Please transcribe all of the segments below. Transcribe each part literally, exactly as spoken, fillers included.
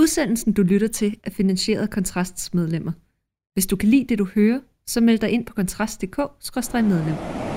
Udsendelsen, du lytter til, er finansieret af Kontrasts medlemmer. Hvis du kan lide det, du hører, så meld dig ind på kontrast punktum d k skråstreg medlem.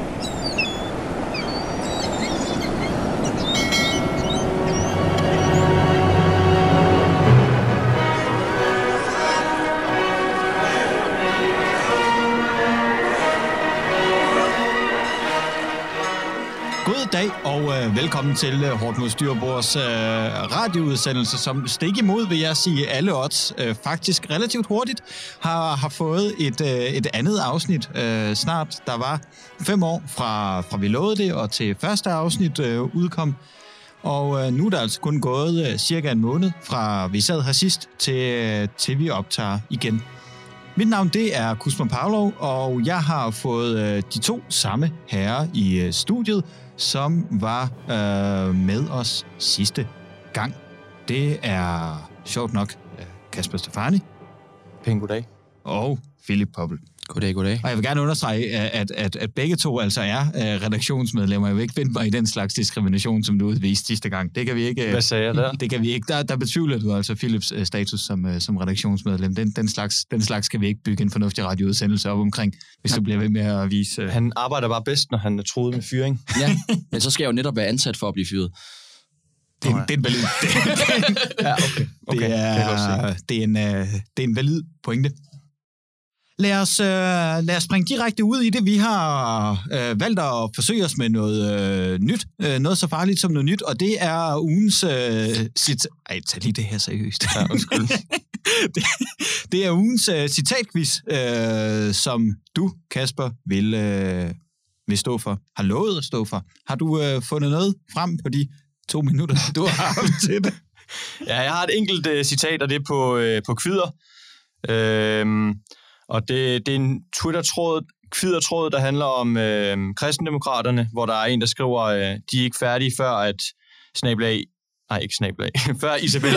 God dag og øh, velkommen til øh, Hårdt mod Styrbord's øh, radioudsendelse, som stik imod, vil jeg sige, alle odds øh, faktisk relativt hurtigt har, har fået et, øh, et andet afsnit øh, snart. Der var fem år fra, fra vi lovede det, og til første afsnit øh, udkom. Og øh, nu er der altså kun gået øh, cirka en måned fra vi sad her sidst, til, øh, til vi optager igen. Mit navn, det er Kusman Pavlov, og jeg har fået øh, de to samme herrer i øh, studiet, som var øh, med os sidste gang. Det er sjovt nok Kasper Stefani. Pæn goddag. Og Philip Poppel. Goddag, goddag. Og jeg vil gerne understrege, at, at, at begge to altså er uh, redaktionsmedlemmer. Jeg vil ikke finde mig i den slags diskrimination, som du udviste sidste gang. Det kan vi ikke. Hvad sagde jeg der? Det kan vi ikke. Der, der betvivler du altså Philips uh, status som, uh, som redaktionsmedlem. Den, den, slags, den slags kan vi ikke bygge en fornuftig radioudsendelse op omkring, hvis du bliver ved med at vise... Uh... Han arbejder bare bedst, når han er truet med fyring. Ja, men så skal jeg jo netop være ansat for at blive fyret. Det er, oh, ja. det er en valid... ja, okay. okay. Det, er, det, er en, uh, det er en valid pointe. Lad os, øh, lad os springe direkte ud i det. Vi har øh, valgt at forsøge os med noget øh, nyt. Øh, noget så farligt som noget nyt, og det er ugens... Øh, cita- Ej, tag lige det her seriøst. Ja, undskyld. det, det er ugens øh, citatquiz, øh, som du, Kasper, vil, øh, vil stå for. Har lovet at stå for. Har du øh, fundet noget frem på de to minutter, du har haft til det? Ja, jeg har et enkelt øh, citat, og det er på, øh, på kvider. Øh, Og det, det er en Twitter-tråd, kvider-tråd, der handler om øh, kristendemokraterne, hvor der er en, der skriver, øh, de er ikke færdige før at snablag... Nej, ikke snablag. før Isabella...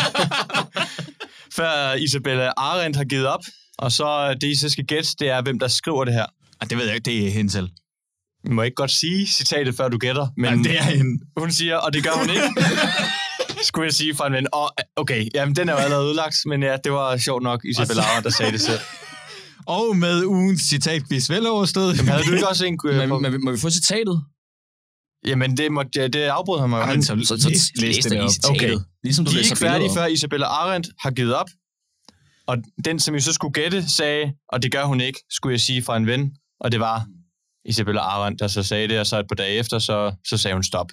før Isabella Arendt har givet op. Og så det, I så skal gætte, det er, hvem der skriver det her. Det ved jeg ikke, det er hende selv. Jeg må ikke godt sige citatet, før du gætter. Men Jamen, det er hende. Hun siger, og det gør hun ikke. Skulle jeg sige fra en ven. Og, okay, jamen den er jo allerede udlagt, men ja, det var sjovt nok Isabella Arendt, der sagde det selv. Og med ugens citatquiz vel overstået. Jamen, havde du ikke også en... Øh, må, må, må vi få citatet? Jamen, det, må, det, det afbrød han mig jo. Han, så, så, så læs, læs det, det op. Okay. Ligesom du de er læser ikke færdige, op. før Isabella Arendt har givet op. Og den, som I så skulle gætte, sagde, og det gør hun ikke, skulle jeg sige fra en ven. Og det var Isabella Arendt, der så sagde det, og så et par dage efter, så, så sagde hun stop.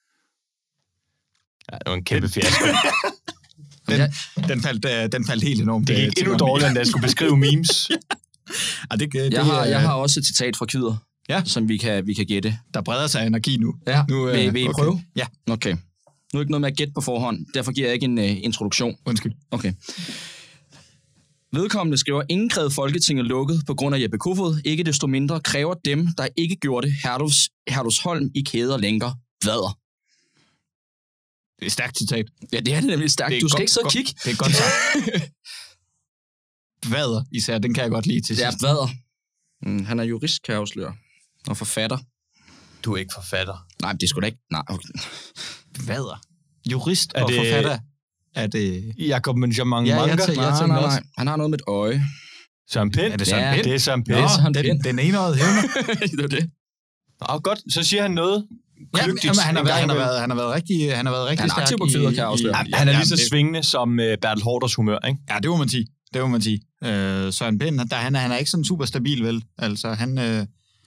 Ja, det var en kæmpe fiasko. Den, den, faldt, den faldt helt enormt. Det gik endnu dårligere, end da jeg skulle beskrive memes. Ja, det, det, jeg, har, jeg har også et citat fra kvider, ja. som vi kan, vi kan gætte. Der breder sig anarki nu. Ja, nu, vil, øh, vil I okay. prøve? Ja. Okay. Nu er ikke noget med at gætte på forhånd, derfor giver jeg ikke en uh, introduktion. Undskyld. Okay. Vedkommende skriver, ingen krævede Folketinget lukket på grund af Jeppe Kofod. Ikke desto mindre kræver dem, der ikke gjorde det, Hertus, Hertusholm i kæder lænker vader. Det er et stærkt citat. Ja, det er det nemlig stærkt. Du skal godt, ikke sidde og kigge. Det er godt sagt. Vader især, den kan jeg godt lide til sidst. Ja, vader. Mm, han er jurist, kan jeg afsløre. Og forfatter. Du er ikke forfatter. Nej, det er sgu da ikke. Nej, okay. Vader. Jurist er og det... forfatter. Er det... Jakob Møncher-Mange ja, Manga? Jeg tænker, nej, jeg nej, også. nej. Han har noget med et øje. Søren Pind? Er det Søren ja, Pind? Det er Søren Pind. Nå, Søren den, Pind. den enøjede hævner. Det er det. Åh, godt. Så siger han noget ja, kløgtigt. Jamen, han, har været, han, har været, han har været rigtig, han har været rigtig han er stærk. aktiv på kvider, kan jeg afsløre. Ja, han er lige så svingende som uh, Bertel Haarders humør, ikke? Ja, det må man sige. Det må man sige. Øh, Søren Pind, der, han, er, han er ikke sådan super stabil, vel? Altså, han... Øh...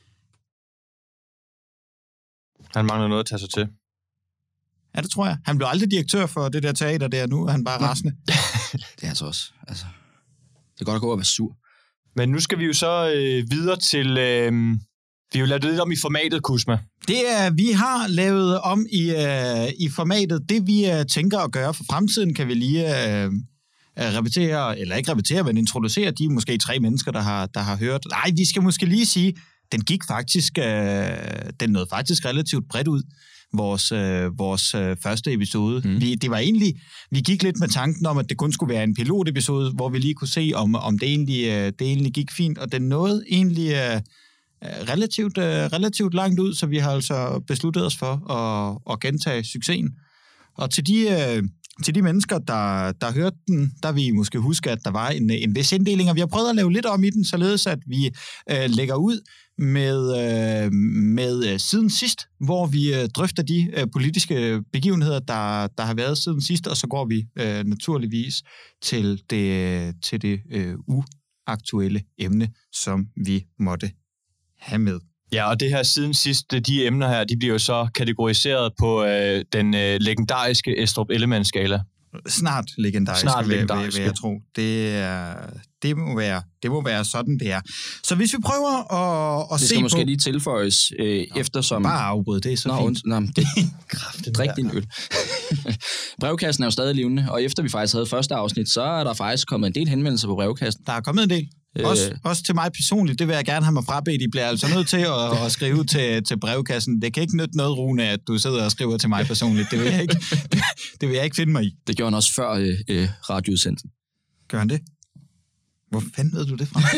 Han mangler noget at tage sig til. Ja, det tror jeg. Han blev aldrig direktør for det der teater der. Nu er han bare rasende. Det er altså også... Altså, det er godt at gå og være sur. Men nu skal vi jo så øh, videre til... Øh, vi har jo lavet lidt om i formatet, Kusma. Det er, vi har lavet om i, øh, i formatet. Det, vi øh, tænker at gøre for fremtiden, kan vi lige øh, repetere, eller ikke repetere, men introducere de måske tre mennesker, der har, der har hørt. Nej, vi skal måske lige sige, den gik faktisk... Øh, den nåede faktisk relativt bredt ud. Vores, øh, vores øh, første episode. Mm. Vi, det var egentlig, vi gik lidt med tanken om, at det kun skulle være en pilotepisode, hvor vi lige kunne se, om, om det, egentlig, øh, det egentlig gik fint, og den nåede egentlig øh, relativt, øh, relativt langt ud, så vi har altså besluttet os for at, at gentage succesen. Og til de, øh, til de mennesker, der, der hørte den, der vil I måske huske, at der var en, en vis inddeling, og vi har prøvet at lave lidt om i den, således at vi øh, lægger ud med, øh, med øh, siden sidst, hvor vi øh, drøfter de øh, politiske begivenheder, der, der har været siden sidst, og så går vi øh, naturligvis til det, til det øh, uaktuelle emne, som vi måtte have med. Ja, og det her siden sidst, de emner her, de bliver jo så kategoriseret på øh, den øh, legendariske Estrup Ellemann-skala. Snart legendarisk, Snart vil, legendarisk, vil, vil jeg tro. Det, er, det, må være, det må være sådan, det er. Så hvis vi prøver at, at se på... Det skal måske lige tilføjes, øh, Nå, eftersom... Bare afbryd, det er så Nå, fint. Nå, det... Drik din øl. Brevkassen er jo stadig levende, og efter vi faktisk havde første afsnit, så er der faktisk kommet en del henvendelser på brevkassen. Der er kommet en del. Også, øh... også til mig personligt, det vil jeg gerne have mig frabedt. I bliver altså nødt til at, at skrive til, til brevkassen. Det kan ikke nytte noget, Rune, at du sidder og skriver til mig personligt. Det vil jeg ikke, det, det vil jeg ikke finde mig i. Det gjorde han også før øh, øh, radioudsendelsen. Gør han det? Hvor fanden ved du det fra?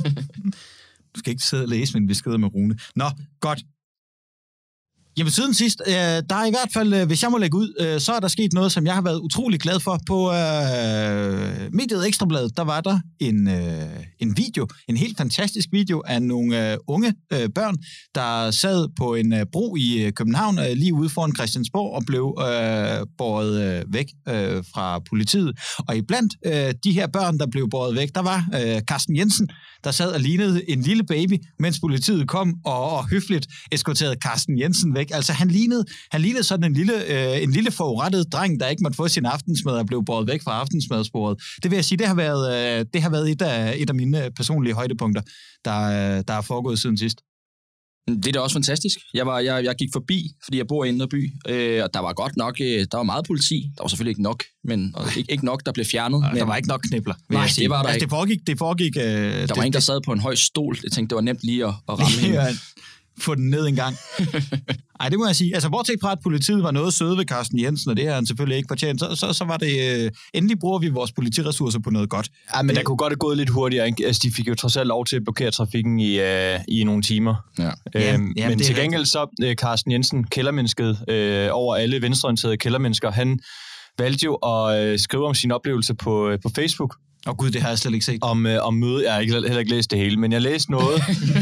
Du skal ikke sidde og læse mine beskeder med Rune. Nå, godt. Jamen siden sidst, øh, der er i hvert fald, øh, hvis jeg må lægge ud, øh, så er der sket noget, som jeg har været utrolig glad for. På øh, mediet Ekstrabladet, der var der en, øh, en video, en helt fantastisk video af nogle øh, unge øh, børn, der sad på en øh, bro i København, øh, lige ude foran Christiansborg, og blev øh, båret øh, væk øh, fra politiet. Og iblandt øh, de her børn, der blev båret væk, der var øh, Carsten Jensen, der sad og lignede en lille baby, mens politiet kom og, og høfligt eskorterede Carsten Jensen væk. Altså han lignede, han lignede sådan en lille, øh, en lille forurettet dreng, der ikke måtte få sin aftensmad og blev båret væk fra aftensmadsbordet. Det vil jeg sige, det har været, øh, det har været et, af, et af mine personlige højdepunkter, der, der er foregået siden sidst. Det er da også fantastisk. Jeg, var, jeg, jeg gik forbi, fordi jeg bor i Indre By, øh, og der var godt nok, øh, der var meget politi. Der var selvfølgelig ikke nok, men og ikke, ikke nok, der blev fjernet. Nej, men der var ikke nok knibler. Nej, det var der altså, ikke. Det foregik, det foregik... Øh, der det, var en, der det, sad på en høj stol. Jeg tænkte, det var nemt lige at, at ramme hende. Ja, få den ned en gang. Ej, det må jeg sige. Altså, bortset fra, at politiet var noget søde ved Carsten Jensen, og det har han selvfølgelig ikke fortjent, så, så, så var det... Øh, endelig bruger vi vores politiressourcer på noget godt. Ja, men det, der kunne godt have gået lidt hurtigere. Ikke? Altså, de fik jo trods alt lov til at blokere trafikken i, øh, i nogle timer. Ja. Øhm, Jamen, men til rigtigt. gengæld så, øh, Carsten Jensen, kældermennesket, øh, over alle venstreorienterede kældermennesker, han valgte jo at øh, skrive om sin oplevelse på, øh, på Facebook. Åh oh, gud, det har jeg slet ikke set. Om, øh, om møde. Jeg har ikke, heller ikke læst det hele, men jeg læste noget,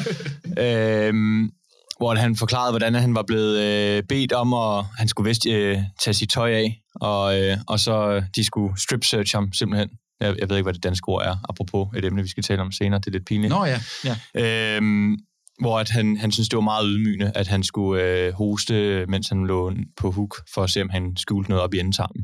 øh, hvor han forklarede, hvordan han var blevet øh, bedt om, at han skulle vist øh, tage sit tøj af, og, øh, og så de skulle strip-search ham simpelthen. Jeg, jeg ved ikke, hvad det danske ord er, apropos et emne, vi skal tale om senere. Det er lidt pinligt. Nå ja, ja. Øhm, hvor at han, han synes det var meget ydmygende, at han skulle øh, hoste, mens han lå på hook, for at se, om han skjulte noget op i endetarmen.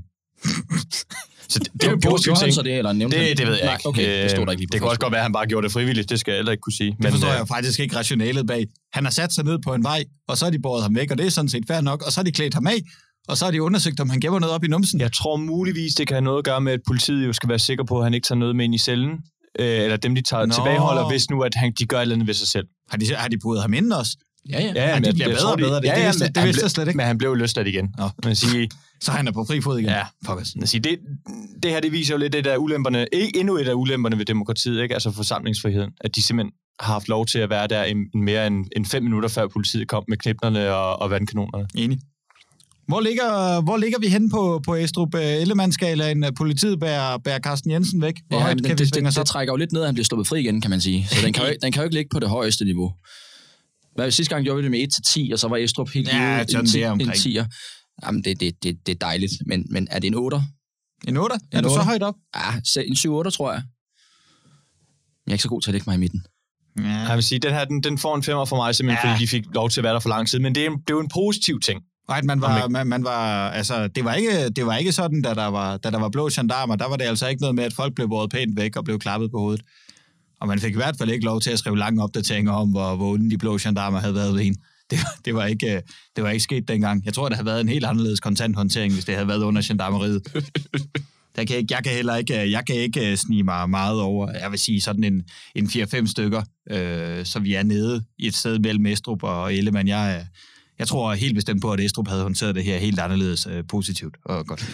Så det, det er jo Gjorde positivt han ting. så det, eller nævnte Det, han? det ved jeg Nej, ikke. okay, det stod der ikke lige på Det kan også godt være, at han bare gjorde det frivilligt. Det skal jeg heller ikke kunne sige. Det forstår men, jeg faktisk ikke rationalet bag. Han har sat sig ned på en vej, og så har de båret ham væk, og det er sådan set fair nok, og så har de klædt ham af, og så har de undersøgt, om han gemmer noget op i numsen. Jeg tror muligvis, det kan have noget at gøre med, at politiet jo skal være sikker på, at han ikke tager noget med ind i cellen, øh, eller dem, de tager Nå. tilbageholder, hvis nu, at han, de gør et eller andet ved sig selv. Har de, har de budet ham inden også? Ja, ja. Ja, Ja, de bliver jeg bedre tror, og bedre. Det, ja, det, ja, vidste, men det han vidste blev- jeg slet ikke. Men han blev løsladt igen. Nå. Man sige, Så han er på fri fod igen. ja, Pokkers. man sige, det, det her, det viser jo lidt et af ulemperne, ikke endnu et af ulemperne ved demokratiet, ikke? Altså forsamlingsfriheden, at de simpelthen har haft lov til at være der en, mere end, end fem minutter, før politiet kom med kniplerne og, og vandkanonerne. Enig. Hvor ligger, hvor ligger vi henne på, på Estrup Ellemann-skalaen? Politiet bærer, bærer Carsten Jensen væk. Hvor Ja, højt men kan det, vi det, svinge det, os op? det trækker jo lidt ned, at han bliver sluppet fri igen, kan man sige. Så den kan jo, ikke- den kan jo ikke ligge på det højeste niveau. Hvad, sidste gang gjorde vi det med et til ti, og så var Estrup helt Ja, ude sådan en, ti- der omkring. en tier. Jamen, det, det, det, det er dejligt. Men, men er det en otter? En otter? Er En du så otter? højt op? Ja, se- en syv otte, tror jeg. Jeg er ikke så god til at lægge mig i midten. Ja. Jeg vil sige, den her, den, den får en femmer for mig, simpelthen Ja. fordi de fik lov til at være der for lang tid. Men det er, det er jo en positiv ting. Right, man var, man, man var, altså, det var ikke, det var ikke sådan, da der var, da der var blå gendarmer, der var det altså ikke noget med, at folk blev båret pænt væk og blev klappet på hovedet. Og man fik i hvert fald ikke lov til at skrive lange opdateringer om, hvor, hvor onde de blå gendarmer havde været ved en. Det, det, var ikke, det var ikke sket dengang. Jeg tror, det havde været en helt anderledes kontanthåndtering, hvis det havde været under gendarmeriet. Der kan ikke, jeg kan heller ikke, jeg kan ikke snige mig meget over. Jeg vil sige sådan en, en fire fem stykker, øh, så vi er nede i et sted mellem Estrup og Ellemann. Jeg er, Jeg tror helt bestemt på, at Estrup havde håndteret det her helt anderledes øh, positivt og godt.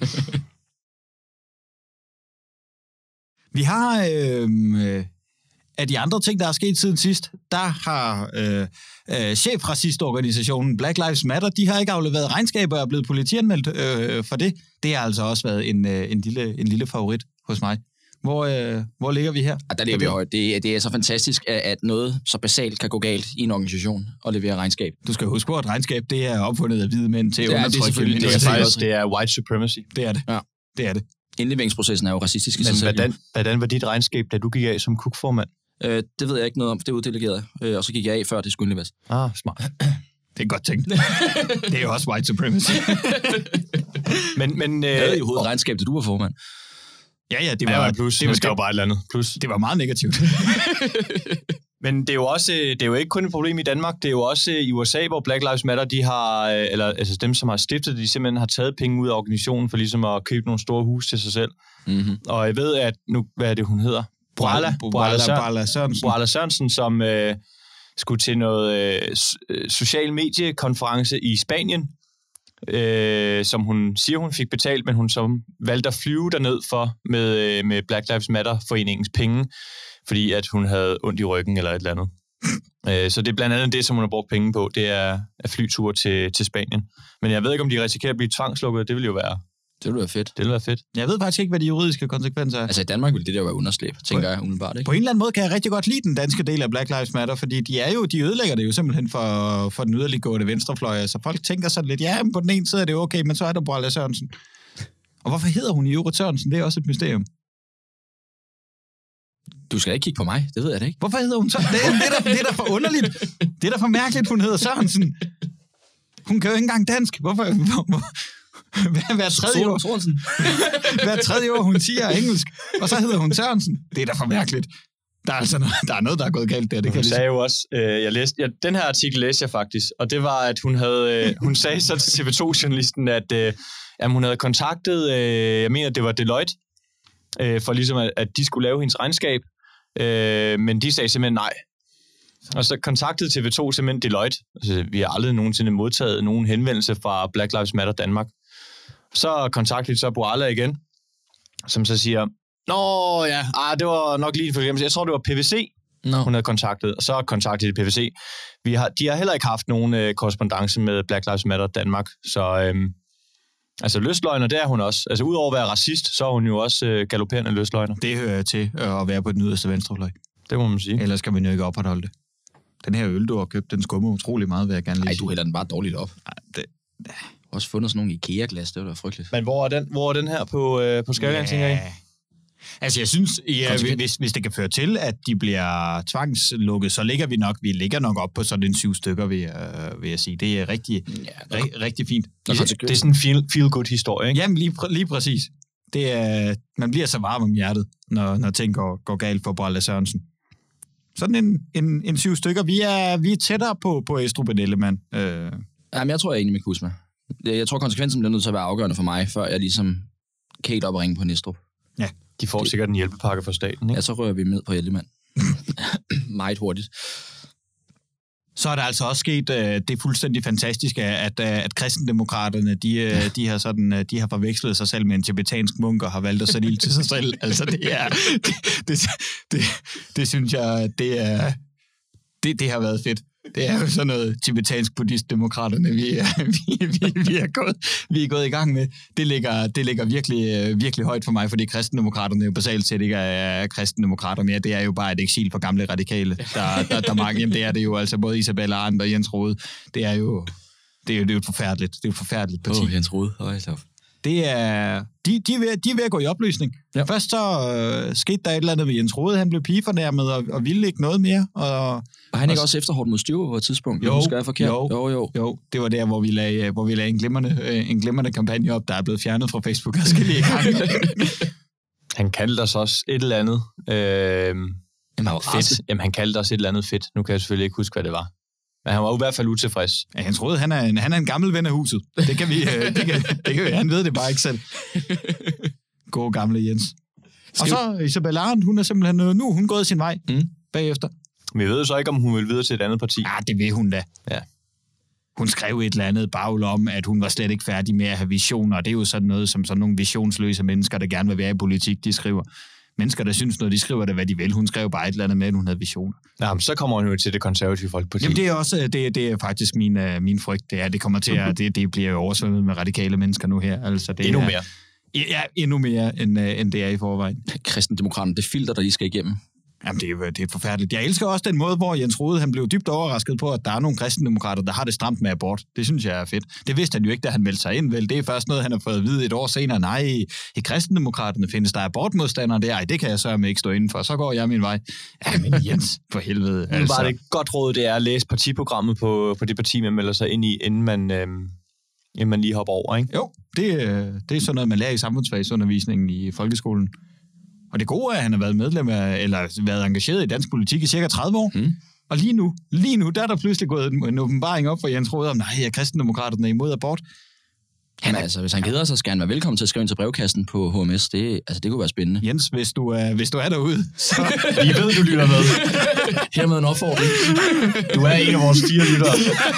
Vi har øh, af de andre ting, der er sket siden sidst, der har øh, øh, chefracistorganisationen Black Lives Matter, de har ikke afleveret regnskaber og er blevet politianmeldt øh, for det. Det har altså også været en, øh, en, lille, en lille favorit hos mig. Hvor, øh, hvor ligger vi her? Ja, der ligger vi højt. Det, det er så fantastisk, at noget så basalt kan gå galt i en organisation og levere regnskab. Du skal huske på, at regnskab det er opfundet af hvide mænd til at undertrykke. Det, det er faktisk det er white supremacy. Det er det. Ja. Det er det. Indleveringsprocessen er jo racistisk i sig Men selv. hvordan, hvordan var dit regnskab, da du gik af som kukformand? Øh, det ved jeg ikke noget om, for det er uddelegerede. Øh, og så gik jeg af, før det skulle indleveres. Ah, smart. Det er godt tænkt. Det er jo også white supremacy. men, men, øh, det er jo hovedregnskab, da du var formand. Ja, ja, det var, ja, plus. Det var, det var bare et eller andet. Plus. Det var meget negativt. Men det er jo også, det er jo ikke kun et problem i Danmark, det er jo også i U S A, hvor Black Lives Matter, de har, eller altså dem, som har stiftet, de simpelthen har taget penge ud af organisationen for ligesom at købe nogle store hus til sig selv. Mm-hmm. Og jeg ved, at nu, hvad er det, hun hedder? Boala, Boala Sørensen. Boala Sørensen, som øh, skulle til noget øh, social mediekonference i Spanien, øh, som hun siger, hun fik betalt, men hun så valgte at flyve derned for med, øh, med Black Lives Matter-foreningens penge, fordi at hun havde ondt i ryggen eller et eller andet. øh, så det er blandt andet det, som hun har brugt penge på, det er, er flyture til, til Spanien. Men jeg ved ikke, om de risikerer at blive tvangslukket, det vil jo være... Det ville være fedt. Det ville være fedt. Jeg ved faktisk ikke, hvad de juridiske konsekvenser er. Altså i Danmark ville det der være underslæb, tænker jeg umiddelbart, ikke? På en eller anden måde kan jeg rigtig godt lide den danske del af Black Lives Matter, fordi de er jo, de ødelægger det jo simpelthen for, for den yderliggående venstrefløj. Så folk tænker sådan lidt, ja, på den ene side er det okay, men så er der Boala Sørensen. Og hvorfor hedder hun i øvrigt Sørensen? Det er også et mysterium. Du skal ikke kigge på mig, det ved jeg da ikke. Hvorfor hedder hun Sørensen? Det er, det er, da, det er da for underligt. Det er da for mærkeligt, hun hedder Sørensen. Hun kan jo ikke engang dansk. Hvorfor... Hvor, Hver, hver, tredje år, hver tredje år, hun siger engelsk, og så hedder hun Sørensen. Det er da for mærkeligt. Der er altså noget, der, er noget, der er gået galt der. Det kan hun sagde jo også, øh, jeg læste, ja, den her artikel læste jeg faktisk, og det var, at hun havde, øh, hun sagde så til T V to-journalisten, at øh, jamen, hun havde kontaktet, øh, jeg mener, det var Deloitte, øh, for ligesom, at, at de skulle lave hendes regnskab, øh, men de sagde simpelthen nej. Og så kontaktede T V to simpelthen Deloitte. Altså, vi har aldrig nogensinde modtaget nogen henvendelse fra Black Lives Matter Danmark. Så kontaktede så Boala igen, som så siger, nå ja, ah, det var nok lige en forglemmelse. Jeg tror, det var P V C, no. hun havde kontaktet. Og så kontaktede de P V C. Vi har, de har heller ikke haft nogen øh, korrespondance med Black Lives Matter Danmark. Så øhm, altså løsløgner, det er hun også. Altså udover at være racist, så er hun jo også øh, galopperende løsløgner. Det hører til at være på den yderste venstrefløj. Det må man sige. Ellers skal man jo ikke opretholde det. Den her øl, du har købt, den skummer utrolig meget, vil jeg gerne lige sige. Nej, du hælder den bare dårligt op. Nej, det... Også fundet sådan nogle IKEA-glas, det var da frygteligt. Men hvor er den, hvor er den her på, øh, på skalaen, ja. tænker I? Altså, jeg synes, ja, hvis, hvis det kan føre til, at de bliver tvangslukket, så ligger vi nok, vi ligger nok op på sådan en syv stykker, vil jeg, vil jeg sige. Det er rigtig, ja, ri- rigtig fint. Det, det er sådan en feel, feel-good historie, ikke? Jamen, lige, lige præcis. Det er, man bliver så varm om hjertet, når, når ting går, går galt for Boala Sørensen. Sådan en, en, en syv stykker. Vi er, vi er tættere på, på Estrup and Ellemann. Øh. Jamen, jeg tror, jeg er enig med Kusma. Jeg tror, konsekvensen bliver nødt til at være afgørende for mig, før jeg ligesom kan helt op og ringe på Næstrup. Ja. De får det. Sikkert en hjælpepakke fra staten, ikke? Ja, så rører vi med på Ellemann. Meget hurtigt. Så er der altså også sket øh, det fuldstændig fantastiske, at, øh, at kristendemokraterne, de, øh, de, har sådan, øh, de har forvekslet sig selv med en tibetansk munk og har valgt at sætte ild til sig selv. Altså, det er... Det, det, det, det synes jeg, det er... Det, det har været fedt. Det er jo sådan noget tibetansk buddhist-demokraterne, vi er, vi, vi, vi, er gået, vi er gået i gang med. Det ligger, det ligger virkelig, virkelig højt for mig, fordi kristendemokraterne jo basalt set ikke er kristendemokrater mere. Det er jo bare et eksil for gamle radikale. Der, der, der mange, jamen, det er det jo altså både Isabella Arndt og Jens Rohde. Det er jo, det er jo, det er jo et forfærdeligt, det er et forfærdeligt parti. Åh, oh, Jens Rohde. Oh, det er, de, de, er ved, de er ved at gå i opløsning. Ja. Først så øh, skete der et eller andet med Jens Rohde. Han blev pigefornærmet og, og ville ikke noget mere. Og, og han ikke også efter Hortmut Styrke på et tidspunkt? Jo, skal jeg forkert? Jo, jo, jo, jo. Det var der, hvor vi lagde, hvor vi lagde en, glimrende, en glimrende kampagne op, der er blevet fjernet fra Facebook. Jeg skal lige Han kaldte os også et eller andet øh, Jamen, fedt. Jamen, han kaldte os et eller andet fedt. Nu kan jeg selvfølgelig ikke huske, hvad det var. Men han var i hvert fald utilfreds. Ja, Jens Rohde, han er en, han er en gammel ven af huset. Det kan vi, det kan, det kan vi, han ved det bare ikke selv. God gamle Jens. Og så Isabella Arndt, hun er simpelthen, nu hun gået sin vej mm. bagefter. Men jeg ved så ikke, om hun vil videre til et andet parti. Ja, det vil hun da. Ja. Hun skrev et eller andet bagl om, at hun var slet ikke færdig med at have visioner, og det er jo sådan noget, som sådan nogle visionsløse mennesker, der gerne vil være i politik, de skriver. mennesker, der synes noget, de skriver det, hvad de vil. Hun skrev bare et eller andet med, at hun havde visioner. Jamen, så kommer hun jo til det konservative folkeparti. Jamen, det er også det, det er faktisk min, uh, min frygt. Det er, det kommer til at det, det bliver jo oversvømmet med radikale mennesker nu her. Altså, det endnu er, mere. Ja, endnu mere, end, uh, end det er i forvejen. Kristendemokraterne, det filter, der lige skal igennem. Jamen, det er, det er forfærdeligt. Jeg elsker også den måde, hvor Jens Rohde, han blev dybt overrasket på, at der er nogle kristendemokrater, der har det stramt med abort. Det synes jeg er fedt. Det vidste han jo ikke, da han meldte sig ind, vel? Det er først noget, han har fået at vide et år senere. Nej, i kristendemokraterne findes der abortmodstandere der. Ej, det kan jeg sørme ikke stå indenfor. Så går jeg min vej. Ja, men Jens, for helvede. Altså. Nu var det et godt råd, det er at læse partiprogrammet på, på det parti, man melder sig ind i, inden man, øh, inden man lige hopper over, ikke? Jo, det, det er sådan noget, man lærer i samfundsfagsundervisningen i folkeskolen. Og det gode er, at han har været medlem af, eller været engageret i dansk politik i cirka tredive år. Mm. Og lige nu, lige nu, der er der pludselig gået en, en åbenbaring op for Jens Rohde om, nej, er kristendemokraterne imod abort. Jamen altså, hvis han keder sig, skal han være velkommen til at skrive ind til brevkassen på H M S. Det, altså, det kunne være spændende. Jens, hvis du er, hvis du er derude, så vi ved, du lytter med. Hermed en opfordring. Du er en af vores fire lyttere.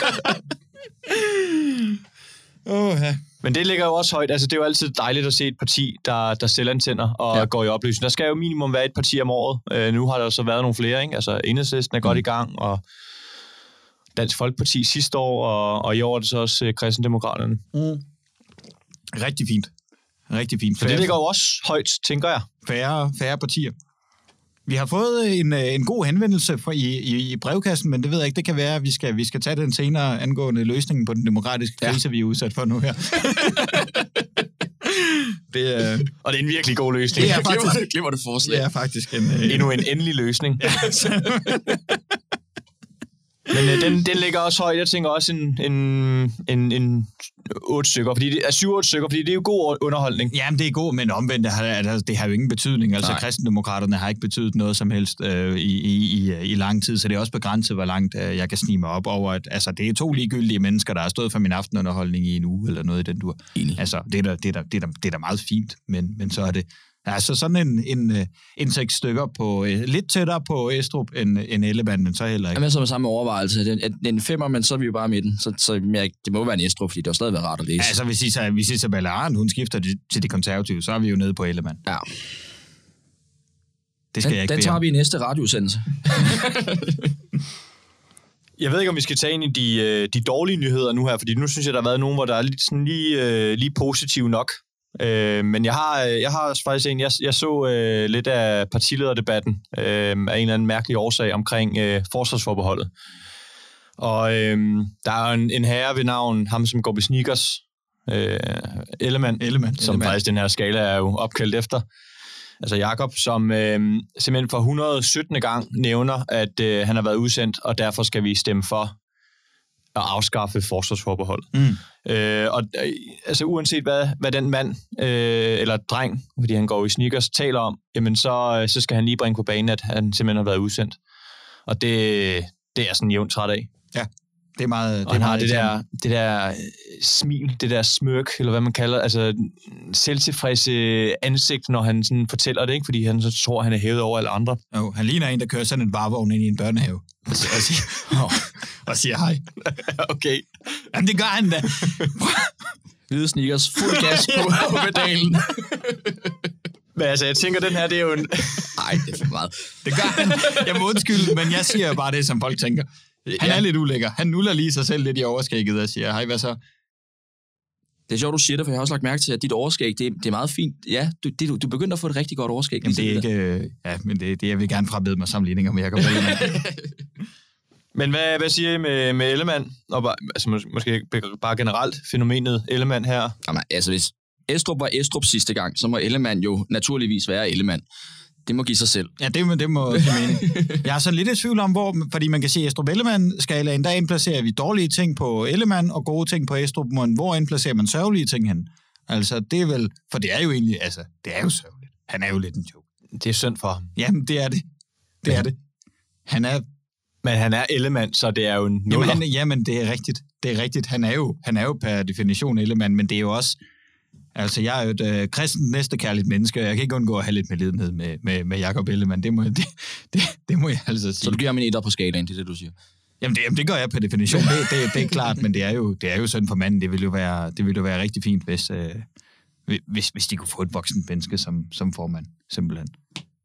Åh, ja. Men det ligger jo også højt. Altså, det er jo altid dejligt at se et parti, der, der selvantænder og ja. går i opløsning. Der skal jo minimum være et parti om året. Øh, nu har der så været nogle flere, ikke? Altså, Enhedslisten er mm. godt i gang, og Dansk Folkeparti sidste år, og, og i år er det så også øh, Kristendemokraterne. Mm. Rigtig fint. Rigtig fint. Så det ligger jo også højt, tænker jeg. Færre, færre partier. Vi har fået en, en god henvendelse fra, i, i, i brevkassen, men det ved jeg ikke, det kan være, at vi skal, vi skal tage den senere angående løsningen på den demokratiske krise, ja. vi er udsat for nu her. det er, og det er en virkelig god løsning. Det er faktisk, det glemmer det forslag. Det er faktisk en, en, endnu en endelig løsning. Men øh, den, den ligger også højt. Jeg tænker også en, en, en, en otte stykker, fordi det er syv otte stykker, fordi det er jo god underholdning. Jamen, det er god, men omvendt, det har, det har jo ingen betydning. Altså, Nej. Kristendemokraterne har ikke betydet noget som helst øh, i, i, i lang tid, så det er også begrænset, hvor langt øh, jeg kan snige mig op over, at altså, det er to ligegyldige mennesker, der har stået for min aftenunderholdning i en uge, eller noget i den dur. Enig. Altså, det er da, det er da, det er da, det er da meget fint, men, men så er det altså sådan en, en, en seks stykker på, lidt tættere på Estrup end, end Ellemann, men så heller ikke. Jamen, så med samme overvejelse. Det er en femmer, men så er vi jo bare midten. Så, så jeg, det må være en Estrup, fordi det har stadig været rart at læse. Altså, hvis Isabella hvis Isabella Arendt, hun skifter til de konservative, så er vi jo nede på Ellemann. Ja. Det skal den, jeg ikke Den tager om. vi i næste radioudsendelse. Jeg ved ikke, om vi skal tage ind i de, de dårlige nyheder nu her, fordi nu synes jeg, der har været nogen, hvor der er lidt sådan lige, lige positiv nok. Øh, men jeg har, jeg har faktisk en, jeg, jeg så øh, lidt af partilederdebatten øh, af en eller anden mærkelig årsag omkring øh, forsvarsforbeholdet. Og øh, der er en, en herre ved navn, ham som går på sneakers, øh, Ellemann, Ellemann, som Ellemann. faktisk den her skala er jo opkaldt efter. Altså Jakob, som øh, simpelthen for et hundrede og syttende gang nævner, at øh, han har været udsendt, og derfor skal vi stemme for at afskaffe forsvarsforbeholdet. Mm. Øh, og øh, altså uanset hvad, hvad den mand, øh, eller dreng, fordi han går i sneakers, taler om, jamen så, så skal han lige bringe på banen, at han simpelthen har været udsendt. Og det, det er sådan jævnt træt af. Ja, det er meget... Og han har det der, det der smil, det der smirk, eller hvad man kalder, altså selvtilfredse ansigt, når han sådan fortæller det, ikke? Fordi han så tror, han er hævet over alle andre. Jo, han ligner en, der kører sådan en varevogn ind i en børnehave. Og siger, og siger, oh, og siger hej. Okay. Jamen, det gør han da. Hvide sneakers, fuld gas på, på pedalen. Men altså, jeg tænker, den her, det er jo en... Nej, det er for meget. Det gør han. Jeg må undskylde, men jeg siger bare det, som folk tænker. Han ja. er lidt ulækker. Han nuller lige sig selv lidt i overskægget og siger, hej, hvad så? Det er sjovt, du siger det, for jeg har også lagt mærke til, at dit overskæg, det, det er meget fint. Ja, du, det, du, du begynder at få et rigtig godt overskæg. Jamen, det er ikke... Øh, ja, men det, det jeg vil gerne frabede mig sammenligninger med Jakob Ellemann. Men hvad, hvad siger I med, med Ellemann? Og bare, altså, mås- måske bare generelt fænomenet Ellemann her? Jamen, altså, hvis Estrup var Estrup sidste gang, så må Ellemann jo naturligvis være Ellemann. Det må give sig selv. Ja, det må, det må give mening. Jeg er så lidt i tvivl om, hvor, fordi man kan sige, at Estrup-Ellemann-skalaen, der indplacerer vi dårlige ting på Ellemann, og gode ting på Estrup, men hvor indplacerer man sørgelige ting hen? Altså, det er vel, for det er jo egentlig, altså, det er jo sørgeligt. Han er jo lidt en joke. Det er synd for ham. Jamen, det er det. Det er det. Han er... Men han er Ellemann, så det er jo en nuller. Jamen, han, jamen, det er rigtigt. Det er rigtigt. Han er jo, han er jo per definition Ellemann, men det er jo også... Altså, jeg er jo et øh, kristent næstekærligt menneske, og jeg kan ikke undgå at have lidt med lidenhed med, med, med Jakob Ellemann. Det må, det, det, det må jeg altså sige. Så du giver ham en etter på skalaen, det er det, du siger? Jamen, det, jamen, det gør jeg per definition. Det, det, det er klart, men det er jo, det er jo sådan for manden. Det ville jo være, det ville jo være rigtig fint, hvis, øh, hvis, hvis de kunne få et voksen menneske som, som formand, simpelthen.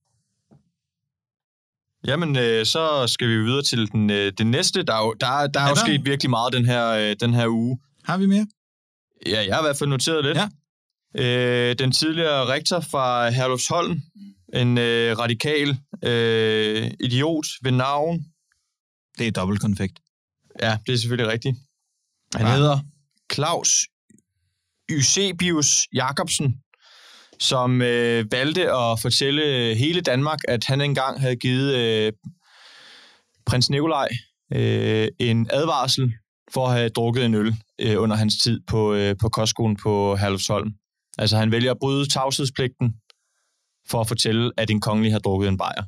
Jamen, øh, så skal vi videre til den, øh, det næste. Der er jo, der, der er Ja, jo der- sket virkelig meget den her, øh, den her uge. Har vi mere? Ja, jeg har i hvert fald noteret lidt. Ja. Øh, den tidligere rektor fra Herlufsholm, en øh, radikal øh, idiot ved navn. Det er dobbeltkonfekt. Ja, det er selvfølgelig rigtigt. Han Hva? hedder Claus Eusebius Jacobsen, som øh, valgte at fortælle hele Danmark, at han engang havde givet øh, prins Nikolaj øh, en advarsel for at have drukket en øl øh, under hans tid på, øh, på kostskolen på Herlufsholm. Altså han vælger at bryde tavshedspligten for at fortælle, at en kongelig har drukket en bajer.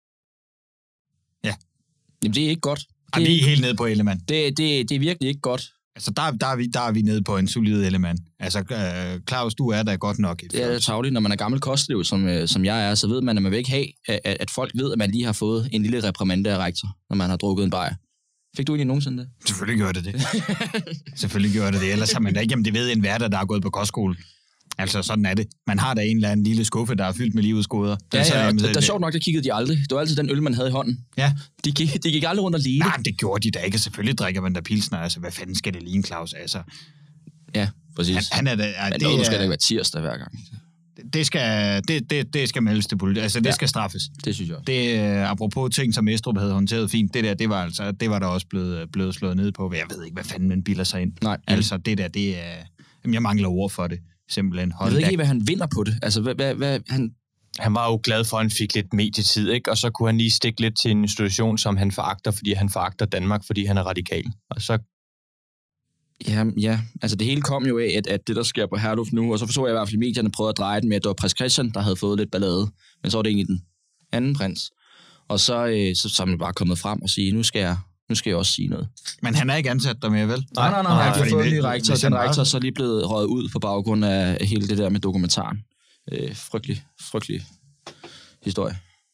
Jamen, det er ikke godt. Og Det, vi er er, helt nede på Ellemann. det, det, det er virkelig ikke godt. Altså, der, der, er vi, der er vi nede på en solid Ellemann. Altså, øh, Claus, du er da godt nok et Det er tavligt, når man er gammel kostelev, som, øh, som jeg er, så ved man, at man vil ikke have, at, at folk ved, at man lige har fået en lille reprimande af rektor, når man har drukket en bajer. Fik du egentlig nogensinde det? Selvfølgelig gjorde det det. Selvfølgelig gjorde det det. Ellers har man da ikke, jamen det ved en hverdag, der er gået på kostskole. Altså, sådan er det. Man har da en eller anden lille skuffe, der er fyldt med livets goder. Ja, Altså, ja, jamen, det, det- der er sjovt nok, der kiggede de aldrig. Det var altid den øl, man havde i hånden. Ja. De gik, de gik aldrig rundt og lige. Nej, men det gjorde de da ikke. Selvfølgelig drikker man da pilsner. Altså, hvad fanden skal det ligne, Claus? Altså, Ja, præcis. han, han er da... Ja, Men det, noget, du skal da er- ikke være tirsdag hver gang. det, skal, det, det, det skal meldes til politiet. Altså, det Ja. skal straffes. Det synes jeg også. Det er apropos ting, som Estrup havde håndteret fint. Det der, det var altså, det var der også blevet, blevet slået ned på. Jeg ved ikke, hvad fanden man bilder sig ind. Nej, Altså, det der, det er... Jamen, jeg mangler ord for det. Simpelthen. Hold jeg ved ikke, da- hvad han vinder på det. Altså, hvad, hvad, hvad han... Han var jo glad for, at han fik lidt medietid, ikke? Og så kunne han lige stikke lidt til en institution, som han foragter, fordi han foragter Danmark, fordi han er radikal. Og så Ja, ja, altså det hele kom jo af, at, at det, der sker på Herluf nu, og så forstod jeg i hvert fald, at medierne prøvede at dreje den med, at det var prins Christian, der havde fået lidt ballade. Men så var det egentlig den anden prins. Og så, øh, så, så er man bare kommet frem og sige, nu skal jeg, nu skal jeg også sige noget. Men han er ikke ansat der mere, vel? Nej, nej, nej, nej. fordi Jeg har fået en ny hvis- rektor, hvis og den han var- rektor er så lige blevet røget ud på baggrund af hele det der med dokumentaren. Øh, frygtelig, frygtelig historie.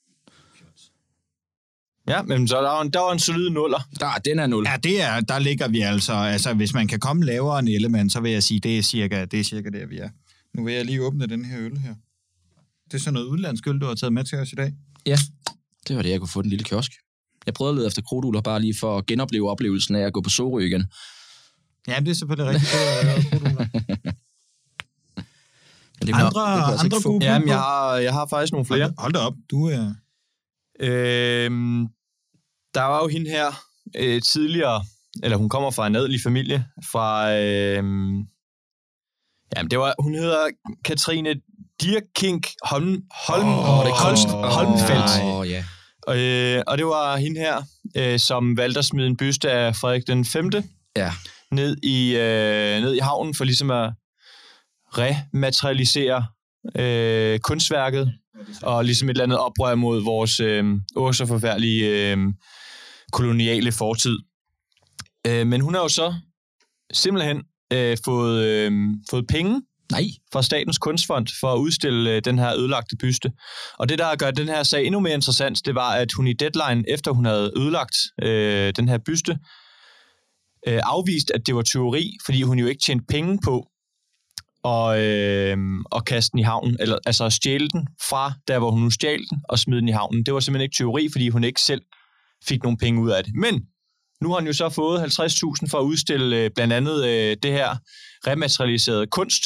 ja, men så der var en, der var en solid nuller. Der, den er nul. Ja, det er, der ligger vi altså. Altså, hvis man kan komme lavere end Ellemann, så vil jeg sige, det er cirka, det er cirka der, vi er. Nu vil jeg lige åbne den her øl her. Det er sådan noget udlandsk øl, du har taget med til os i dag. Ja, det var det, jeg kunne få den lille kiosk. Jeg prøvede at lede efter krudtugler, bare lige for at genopleve oplevelsen af at gå på Sorø igen. Ja, det er selvfølgelig rigtigt. Det er, det Men det Andre- kunne jeg altså andre ikke få. gode- Jamen, jeg har, jeg har faktisk nogle flere. Hold, hold da op. Du er... Øhm, der var jo hende her øh, tidligere, eller hun kommer fra en adelig familie, fra, øhm, jamen det var, hun hedder Katrine Dirkink Holm, Holm, Åh, oh, det Holst, kom- Holmfeldt. Åh, oh, ja. Øh, og det var hende her, øh, som valgte at smide en byste af Frederik den femte Ja. ned i, øh, ned i havnen for ligesom at rematerialisere øh, kunstværket, og ligesom et eller andet oprør mod vores øh, åh så forfærdelige øh, koloniale fortid. Øh, men hun har jo så simpelthen øh, fået, øh, fået penge Nej. fra Statens Kunstfond for at udstille øh, den her ødelagte byste. Og det, der har gjort den her sag endnu mere interessant, det var, at hun i Deadline, efter hun havde ødelagt øh, den her byste, øh, afviste, at det var tyveri, fordi hun jo ikke tjente penge på og, øh, og kaste den i havnen, eller altså at stjæle den fra der, hvor hun nu stjal den, og smide den i havnen. Det var simpelthen ikke tyveri, fordi hun ikke selv fik nogen penge ud af det. Men nu har hun jo så fået halvtreds tusind for at udstille øh, blandt andet øh, det her rematerialiserede kunst.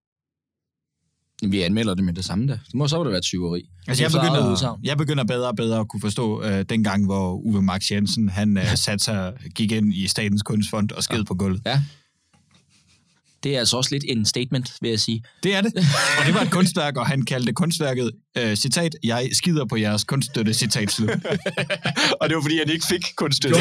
Vi anmelder det med det samme der. Det må så det være tyveri. Altså, jeg Det er så eget begynder, udsagn. jeg begynder bedre og bedre at kunne forstå øh, den gang, hvor Uwe Max Jensen, han øh, satte sig, gik ind i Statens Kunstfond og sked på gulvet. Ja. Det er altså også lidt en statement, vil jeg sige. Det er det. Og det var et kunstværk, og han kaldte kunstværket, øh, citat, jeg skider på jeres kunststøtte, citat slut. Og det var, fordi han ikke fik kunststøtte.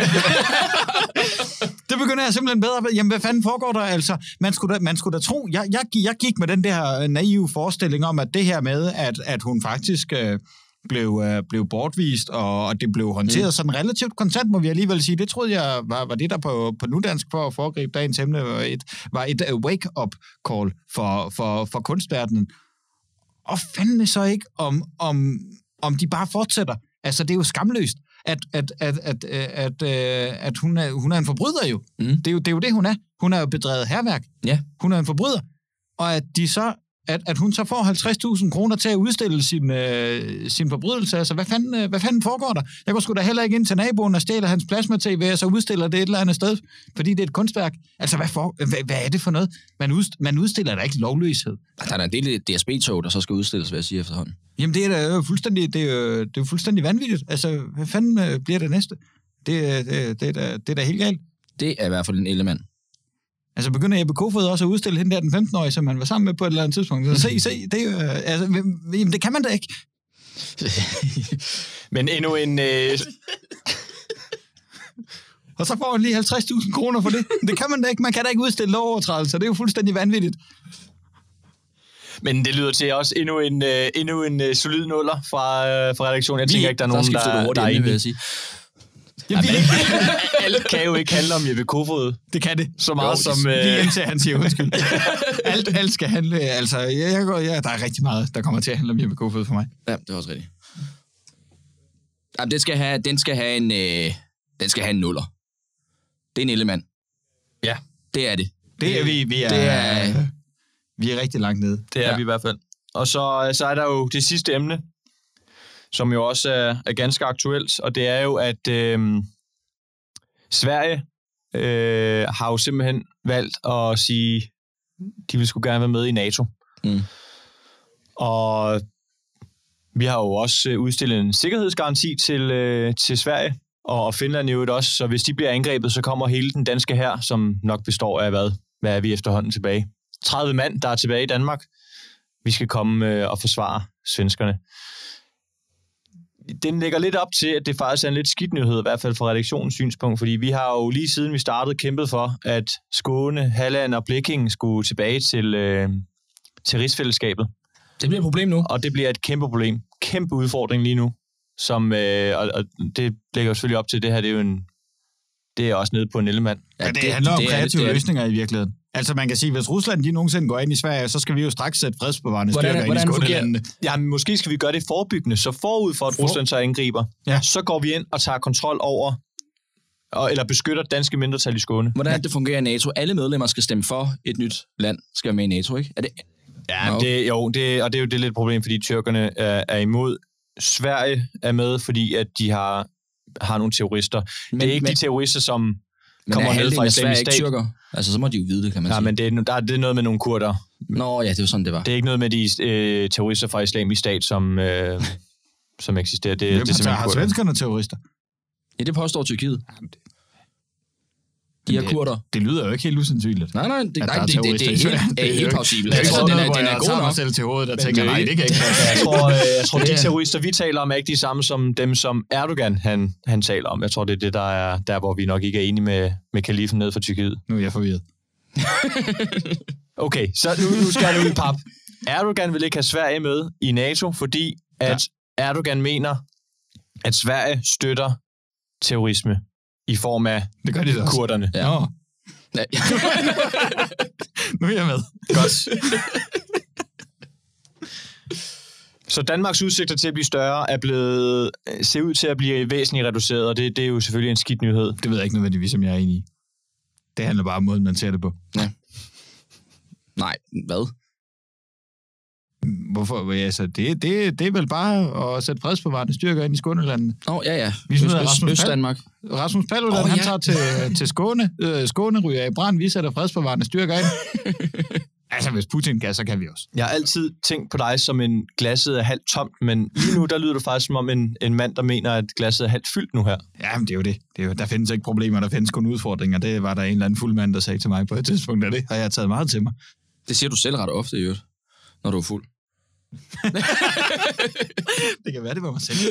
Det begynder jeg simpelthen bedre ved. Jamen, hvad fanden foregår der? Altså, man skulle da, man skulle da tro, jeg, jeg, jeg gik med den der naive forestilling om, at det her med, at, at hun faktisk øh, blev, øh, blev bortvist, og, og det blev håndteret mm. sådan relativt kontant, må vi alligevel sige. Det troede jeg var, var det, der på, på nudansk for at foregribe dagens emne, var et, var et uh, wake-up call for, for, for kunstverdenen. Og fandme så ikke, om, om, om de bare fortsætter. Altså, det er jo skamløst, at, at, at, at, at, at, at hun, er, hun er en forbryder jo. Mm. Det er jo. Det er jo det, hun er. Hun er jo bedrevet hærværk. Ja. Hun er en forbryder. Og at de så at, at hun så får halvtreds tusind kroner til at udstille sin, øh, sin forbrydelse. Altså, hvad fanden, øh, hvad fanden foregår der? Jeg går sgu da heller ikke ind til naboen og stjæler hans plasma-tv, og så udstiller det et eller andet sted, fordi det er et kunstværk. Altså, hvad, for, hvad, hvad er det for noget? Man, udst, man udstiller da ikke lovløshed. Der er en del D S B-tog, der så skal udstilles, hvad jeg siger efterhånden. Jamen, det er da fuldstændig, det er, det er jo fuldstændig vanvittigt. Altså, hvad fanden øh, bliver det næste? Det, det, det, er da, det er da helt galt. Det er i hvert fald en element. Altså begynder Jeppe Kofod også at udstille hende der den femten-årige, som man var sammen med på et eller andet tidspunkt. Så se, se, det er jo, altså, jamen, det kan man da ikke. Men endnu en... Øh... Og så får han lige halvtreds tusind kroner for det. Det kan man da ikke. Man kan da ikke udstille lovovertrædelser. Det er jo fuldstændig vanvittigt. Men det lyder til også endnu en, øh, endnu en øh, solid nuller fra, øh, fra redaktionen. Jeg tænker Vi, ikke, der er nogen, der, der, der er enige. sige. Jamen, alt kan jo ikke handle om Jeppe Kofod. Det kan det. Så meget jo, som... Lige indtil han siger undskyld. alt, alt skal handle... Altså, jeg, jeg går, ja, der er rigtig meget, der kommer til at handle om Jeppe Kofod for mig. Ja, det er også rigtigt. Jamen, den skal have, den skal have en... Øh, den skal have en nuller. Det er en element. Ja. Det er det. Det er vi. Vi er, det er, vi er rigtig langt nede. Det er ja. vi i hvert fald. Og så, så er der jo det sidste emne, som jo også er, er ganske aktuelt, og det er jo, at øh, Sverige øh, har jo simpelthen valgt at sige, de vil sgu gerne være med i NATO. Mm. Og vi har jo også udstillet en sikkerhedsgaranti til, øh, til Sverige, og Finland jo også, så hvis de bliver angrebet, så kommer hele den danske hær, som nok består af hvad? Hvad er vi efterhånden tilbage? tredive mand, der er tilbage i Danmark. Vi skal komme øh, og forsvare svenskerne. Den lægger lidt op til, at det faktisk er en lidt skidt nyhed, i hvert fald fra redaktionens synspunkt, fordi vi har jo lige siden vi startede kæmpet for, at Skåne, Halland og Blekinge skulle tilbage til, øh, til rigsfællesskabet. Det bliver et problem nu. Og det bliver et kæmpe problem. Kæmpe udfordring lige nu. Som, øh, og, og det lægger jo selvfølgelig op til, det her det er jo en, det er også nede på en element. Ja, det, det handler om det, kreative det, det løsninger i virkeligheden. Altså man kan sige, hvis Rusland de nogensinde går ind i Sverige, så skal vi jo straks sætte fredsbevarende styrker ind i Skånelandene. Ja, men måske skal vi gøre det forebyggende, så forud for, at Rusland så angriber, ja. Så går vi ind og tager kontrol over, og, eller beskytter danske mindretal i Skåne. Hvordan ja. Det fungerer i NATO? Alle medlemmer skal stemme for et nyt land, skal være med i NATO, ikke? Er det... Ja, no. det, jo, det, og det er jo det lidt problem, fordi tyrkerne er, er imod. Sverige er med, fordi at de har, har nogle terrorister. Men, det er ikke men, de terrorister, som kommer ned fra Islamisk Stat. Tyrker? Altså, så må de jo vide det, kan man ja, sige. Men det er, der, det er noget med nogle kurder. Nå, ja, det er jo sådan, det var. Det er ikke noget med de øh, terrorister fra Islamisk Stat, som, øh, som eksisterer. Det, Hvem det er har svenskerne terrorister? Ja, det påstår Tyrkiet. Jamen, det... De er kurder. Det lyder jo ikke helt usandsynligt. Nej, nej, det, nej, det, det, det, det er helt, det er helt plausibelt. Jeg tror, den er, den er jeg god tager nok. mig selv til hovedet og tænker, nej, det kan ikke jeg tror, jeg tror, de terrorister, vi taler om, er ikke de samme som dem, som Erdogan han, han taler om. Jeg tror, det er det, der er der, hvor vi nok ikke er enige med, med kalifen ned fra Tyrkiet. Nu er jeg forvirret. Okay, så nu, nu skal jeg ud i pap. Erdogan vil ikke have Sverige med i NATO, fordi at ja. Erdogan mener, at Sverige støtter terrorisme i form af det gør de også. Kurderne. Ja. Nå. Ja. Nu er jeg med. Godt. Så Danmarks udsigter til at blive større er blevet, ser ud til at blive væsentligt reduceret, og det, det er jo selvfølgelig en skidt nyhed. Det ved jeg ikke nødvendigvis, som jeg er enig i. Det handler bare om måden, man ser det på. Ja. Nej, hvad? Hvorfor? Altså, det, det, det er vel bare at sætte fredsbevarende styrker ind i Skånelandene. Åh, oh, ja, ja. Vi smider Rasmus Øst-Danmark. Rasmus Paludan, oh, ja. Han tager til, til Skåne. Øh, Skåne ryger i brand, vi sætter fredsbevarende styrker ind. Altså, hvis Putin kan, så kan vi også. Jeg har altid tænkt på dig som en glasset er halvt tomt, men lige nu, der lyder du faktisk som om en, en mand, der mener, at glasset er halvt fyldt nu her. Jamen, det er jo det. det er jo, der findes ikke problemer, der findes kun udfordringer. Det var der en eller anden fuld mand, der sagde til mig på et tidspunkt, og det har jeg taget meget til mig. Det siger du selv ret ofte, i øvrigt, når du er fuld. Det kan være, det var mig selv.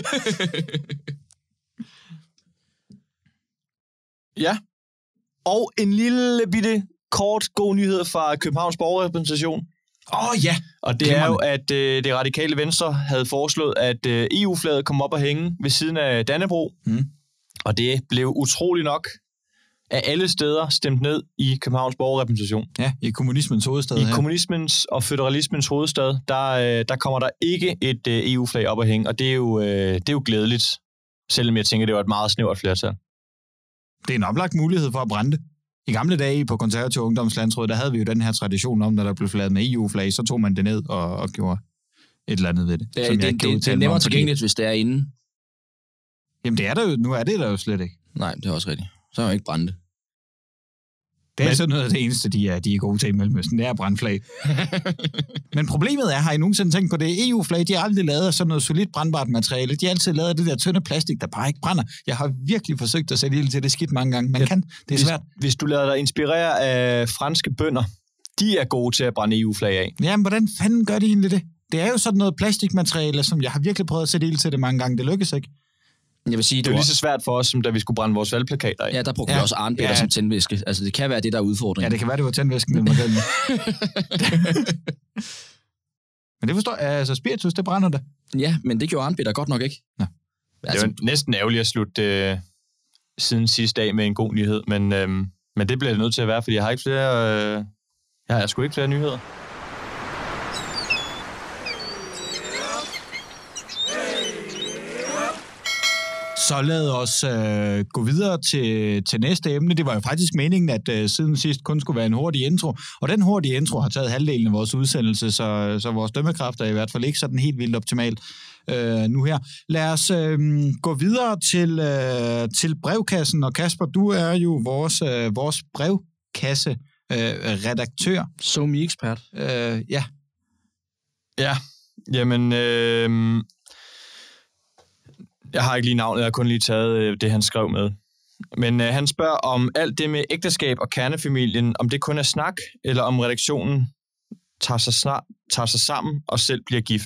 Ja. Og en lille bitte kort god nyhed fra Københavns Borgerrepræsentation. Åh oh, ja! Og det er jo, at øh, det radikale Venstre havde foreslået, at øh, E U-flaget kom op og hænge ved siden af Dannebrog. Mm. Og det blev utroligt nok af alle steder stemt ned i Københavns Borgerrepræsentation. Ja, i kommunismens hovedstad. I her. kommunismens og føderalismens hovedstad, der, øh, der kommer der ikke et øh, E U-flag op at hænge. Og det er, jo, øh, det er jo glædeligt, selvom jeg tænker, det var et meget snævert flertal. Det er en oplagt mulighed for at brænde det. I gamle dage på Konservative Ungdomslandsråd, der havde vi jo den her tradition om, når der blev flaget med E U-flag, så tog man det ned og, og gjorde et eller andet ved det. Det er, det, det, det er nemmere tilgængeligt, hvis det er inde. Jamen det er der jo, nu er det der jo slet ikke. Nej, det er også rigtigt. Så er jo ikke brænde. Det er Men... sådan noget af det eneste, de er, de er gode til i Mellemøsten, det er brandflag. Men problemet er, har I nogensinde tænkt på det? E U-flag, de har aldrig lavet af sådan noget solidt brandbart materiale. De har altid lavet af det der tynde plastik, der bare ikke brænder. Jeg har virkelig forsøgt at sætte ild til det skidt mange gange. Man ja, kan, det er svært. Hvis, hvis du lader dig inspirere af franske bønder, de er gode til at brænde E U-flag af. Jamen, hvordan fanden gør de egentlig det? Det er jo sådan noget plastikmateriale, som jeg har virkelig prøvet at sætte ild til det mange gange. Det lykkes ikke. Jeg vil sige, det er jo lige så svært for os, som da vi skulle brænde vores valgplakater af. Ja, der brugte ja. vi også arnbitter ja. som tændvæske. Altså, det kan være det, der er udfordringen. Ja, det kan være, det var tændvæsken. Men det forstår jeg. Altså, spiritus, det brænder det. Ja, men det gjorde arnbitter godt nok ikke. Ja. Altså, det er jo næsten ærgerligt at slutte øh, siden sidste dag med en god nyhed, men, øh, men det bliver det nødt til at være, fordi jeg har ikke flere... Øh, jeg har sgu ikke flere nyheder. Så lad os øh, gå videre til, til næste emne. Det var jo faktisk meningen, at øh, siden sidst kun skulle være en hurtig intro. Og den hurtige intro har taget halvdelen af vores udsendelse, så, så vores dømmekraft er i hvert fald ikke sådan helt vildt optimalt øh, nu her. Lad os øh, gå videre til, øh, til brevkassen. Og Kasper, du er jo vores, øh, vores brevkasse øh, redaktør. SoMe-ekspert. Øh, ja. Ja, jamen... Øh... Jeg har ikke lige navnet, jeg har kun lige taget øh, det, han skrev med. Men øh, han spørger om alt det med ægteskab og kernefamilien, om det kun er snak, eller om redaktionen tager sig, snart, tager sig sammen og selv bliver gift.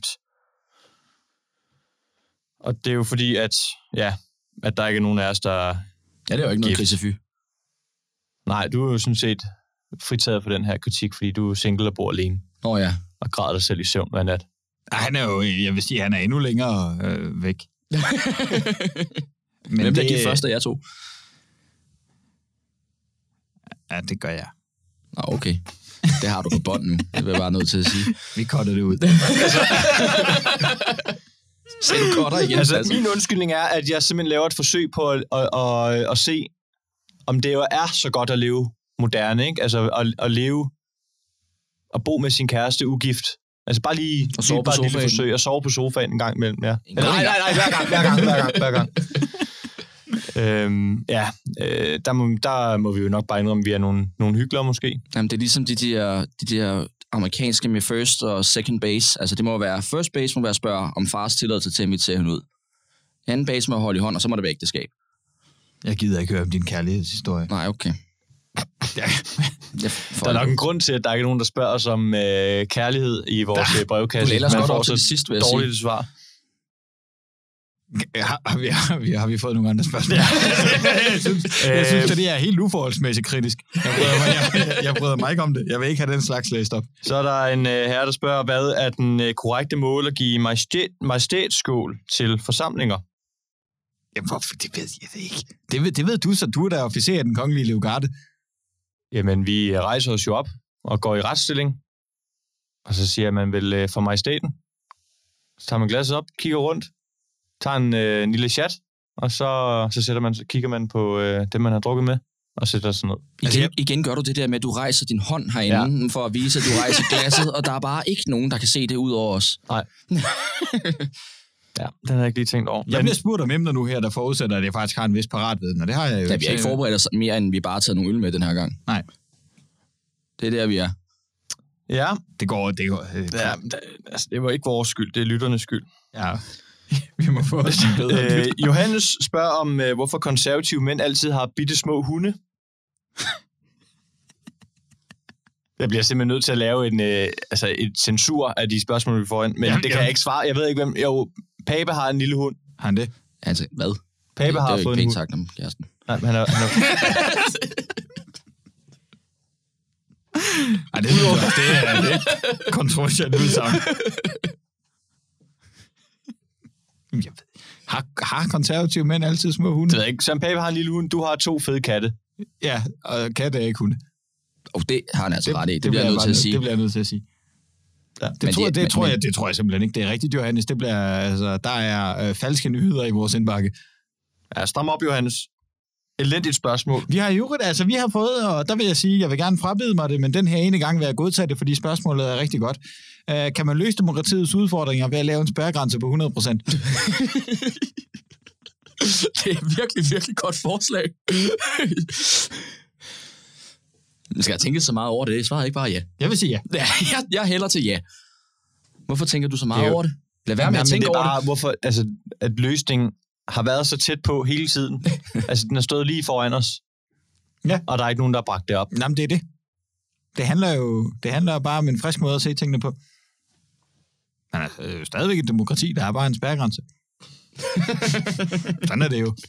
Og det er jo fordi, at, ja, at der ikke er nogen af os, der er Ja, det er jo ikke noget krisefy. Nej, du er jo sådan set fritaget for den her kritik, fordi du er single og bor alene. Åh oh, ja. Og græder dig selv i søvn hver nat. Han er jo, jeg vil sige, han er endnu længere øh, væk. Men hvem der givet først af jer to? Ja, det gør jeg. Nå, okay. Det har du på bånd nu. Det vil jeg bare nødt til at sige. Vi cutter det ud. Så du cutter igen. Altså, altså, min undskyldning er, at jeg simpelthen laver et forsøg på at, at, at, at se, om det jo er så godt at leve moderne, ikke? Altså, at, at leve og bo med sin kæreste ugift. Altså bare lige, og sove lige bare et lille forsøg og sove på sofaen en gang imellem, ja. Nej, nej, nej, hver gang, hver gang, hver gang, hver gang. øhm, ja, øh, der, må, der må vi jo nok bare indrømme, at vi er nogle, nogle hyggelere måske. Jamen, det er ligesom de der, de der amerikanske med first og second base. Altså det må være, first base må være at spørge om fars tilladelse til at invitere hende ud. Anden base må holde i hånd, og så må det være ægteskab. Jeg gider ikke høre om din kærlighedshistorie. Nej, okay. Ja. Der er nok en grund til, at der ikke er nogen, der spørger os om øh, kærlighed i vores da, brevkasse. Du ellers godt over til det sidste, vil jeg sige. Dårligt svar. Har, har, vi, har, vi, har vi fået nogle andre spørgsmål? Ja. jeg synes, jeg synes at det er helt uforholdsmæssigt kritisk. Jeg bryder, mig, jeg, jeg bryder mig ikke om det. Jeg vil ikke have den slags læst op. Så er der en øh, herre, der spørger, hvad er den øh, korrekte mål at give majestæt, majestætsskål til forsamlinger? Jamen, hvorfor? Det ved jeg ikke. Det ved, det ved du, så du er der officer i den kongelige Livgarde. Jamen, vi rejser os jo op og går i retsstilling. Og så siger man vel øh, for majestæten. Så tager man glasset op, kigger rundt, tager en, øh, en lille chat, og så, så, sætter man, så kigger man på øh, det, man har drukket med, og sætter sådan noget. Igen, altså, igen gør du det der med, at du rejser din hånd herinde, ja. For at vise, at du rejser glasset, og der er bare ikke nogen, der kan se det ud over os. Nej. Ja, den har jeg ikke lige tænkt over. Jeg bliver spurgt om emner nu her, der forudsætter, at jeg faktisk har en vis paratviden, og det har jeg jo. Ja, vi har ikke forberedt os mere, end vi bare har taget nogle øl med den her gang. Nej. Det er der, vi er. Ja. Det går, det går. Det, ja, det, altså, det var ikke vores skyld, det er lytternes skyld. Ja, vi må få os en bedre. øh, Johannes spørger om, øh, hvorfor konservative mænd altid har bitte små hunde. Jeg bliver simpelthen nødt til at lave en, øh, altså et censur af de spørgsmål, vi får ind. Men ja, det kan ja. jeg ikke svare. Jeg ved ikke, hvem... Jo, Pape har en lille hund. Har han det? Altså, hvad? Pape det, har det fået en hund. sagt om kæresten. Nej, men han er... Han er... Ej, det er det er lidt kontroversielt udsagn. Har, har konservative mænd altid små hunde? Det ved jeg ikke. Søren Pape har en lille hund. Du har to fede katte. Ja, og katte er ikke hunde. Og det har han altså det, ret i. Det, det bliver jeg nødt til at sige. Det bliver jeg nødt til at sige. Ja, det, tror, det, det, men, tror jeg, det tror jeg simpelthen ikke. Det er rigtigt, Johannes. Det bliver, altså, der er øh, falske nyheder i vores indbakke. Ja, stram op, Johannes. elendigt spørgsmål. Vi har jo altså vi har fået, og der vil jeg sige, jeg vil gerne frabede mig det, men den her ene gang vil jeg godtage det, fordi spørgsmålet er rigtig godt. Uh, kan man løse demokratiets udfordringer ved at lave en spærregrænse på hundrede procent? Det er virkelig, virkelig godt forslag. Skal jeg tænke så meget over det? Jeg svarer ikke bare ja. Jeg vil sige ja. Ja, jeg, jeg hælder til ja. Hvorfor tænker du så meget Det er jo- over det? Lad være med at Jamen, tænke det er over bare, det. hvorfor, altså, at løsningen har været så tæt på hele tiden. Altså, den har stået lige foran os. Ja. Og der er ikke nogen, der har bragt det op. Jamen, det er det. Det handler jo det handler jo bare om en frisk måde at se tingene på. Men altså, det er jo stadigvæk et demokrati, der er bare en spærregrænse. Sådan er det jo.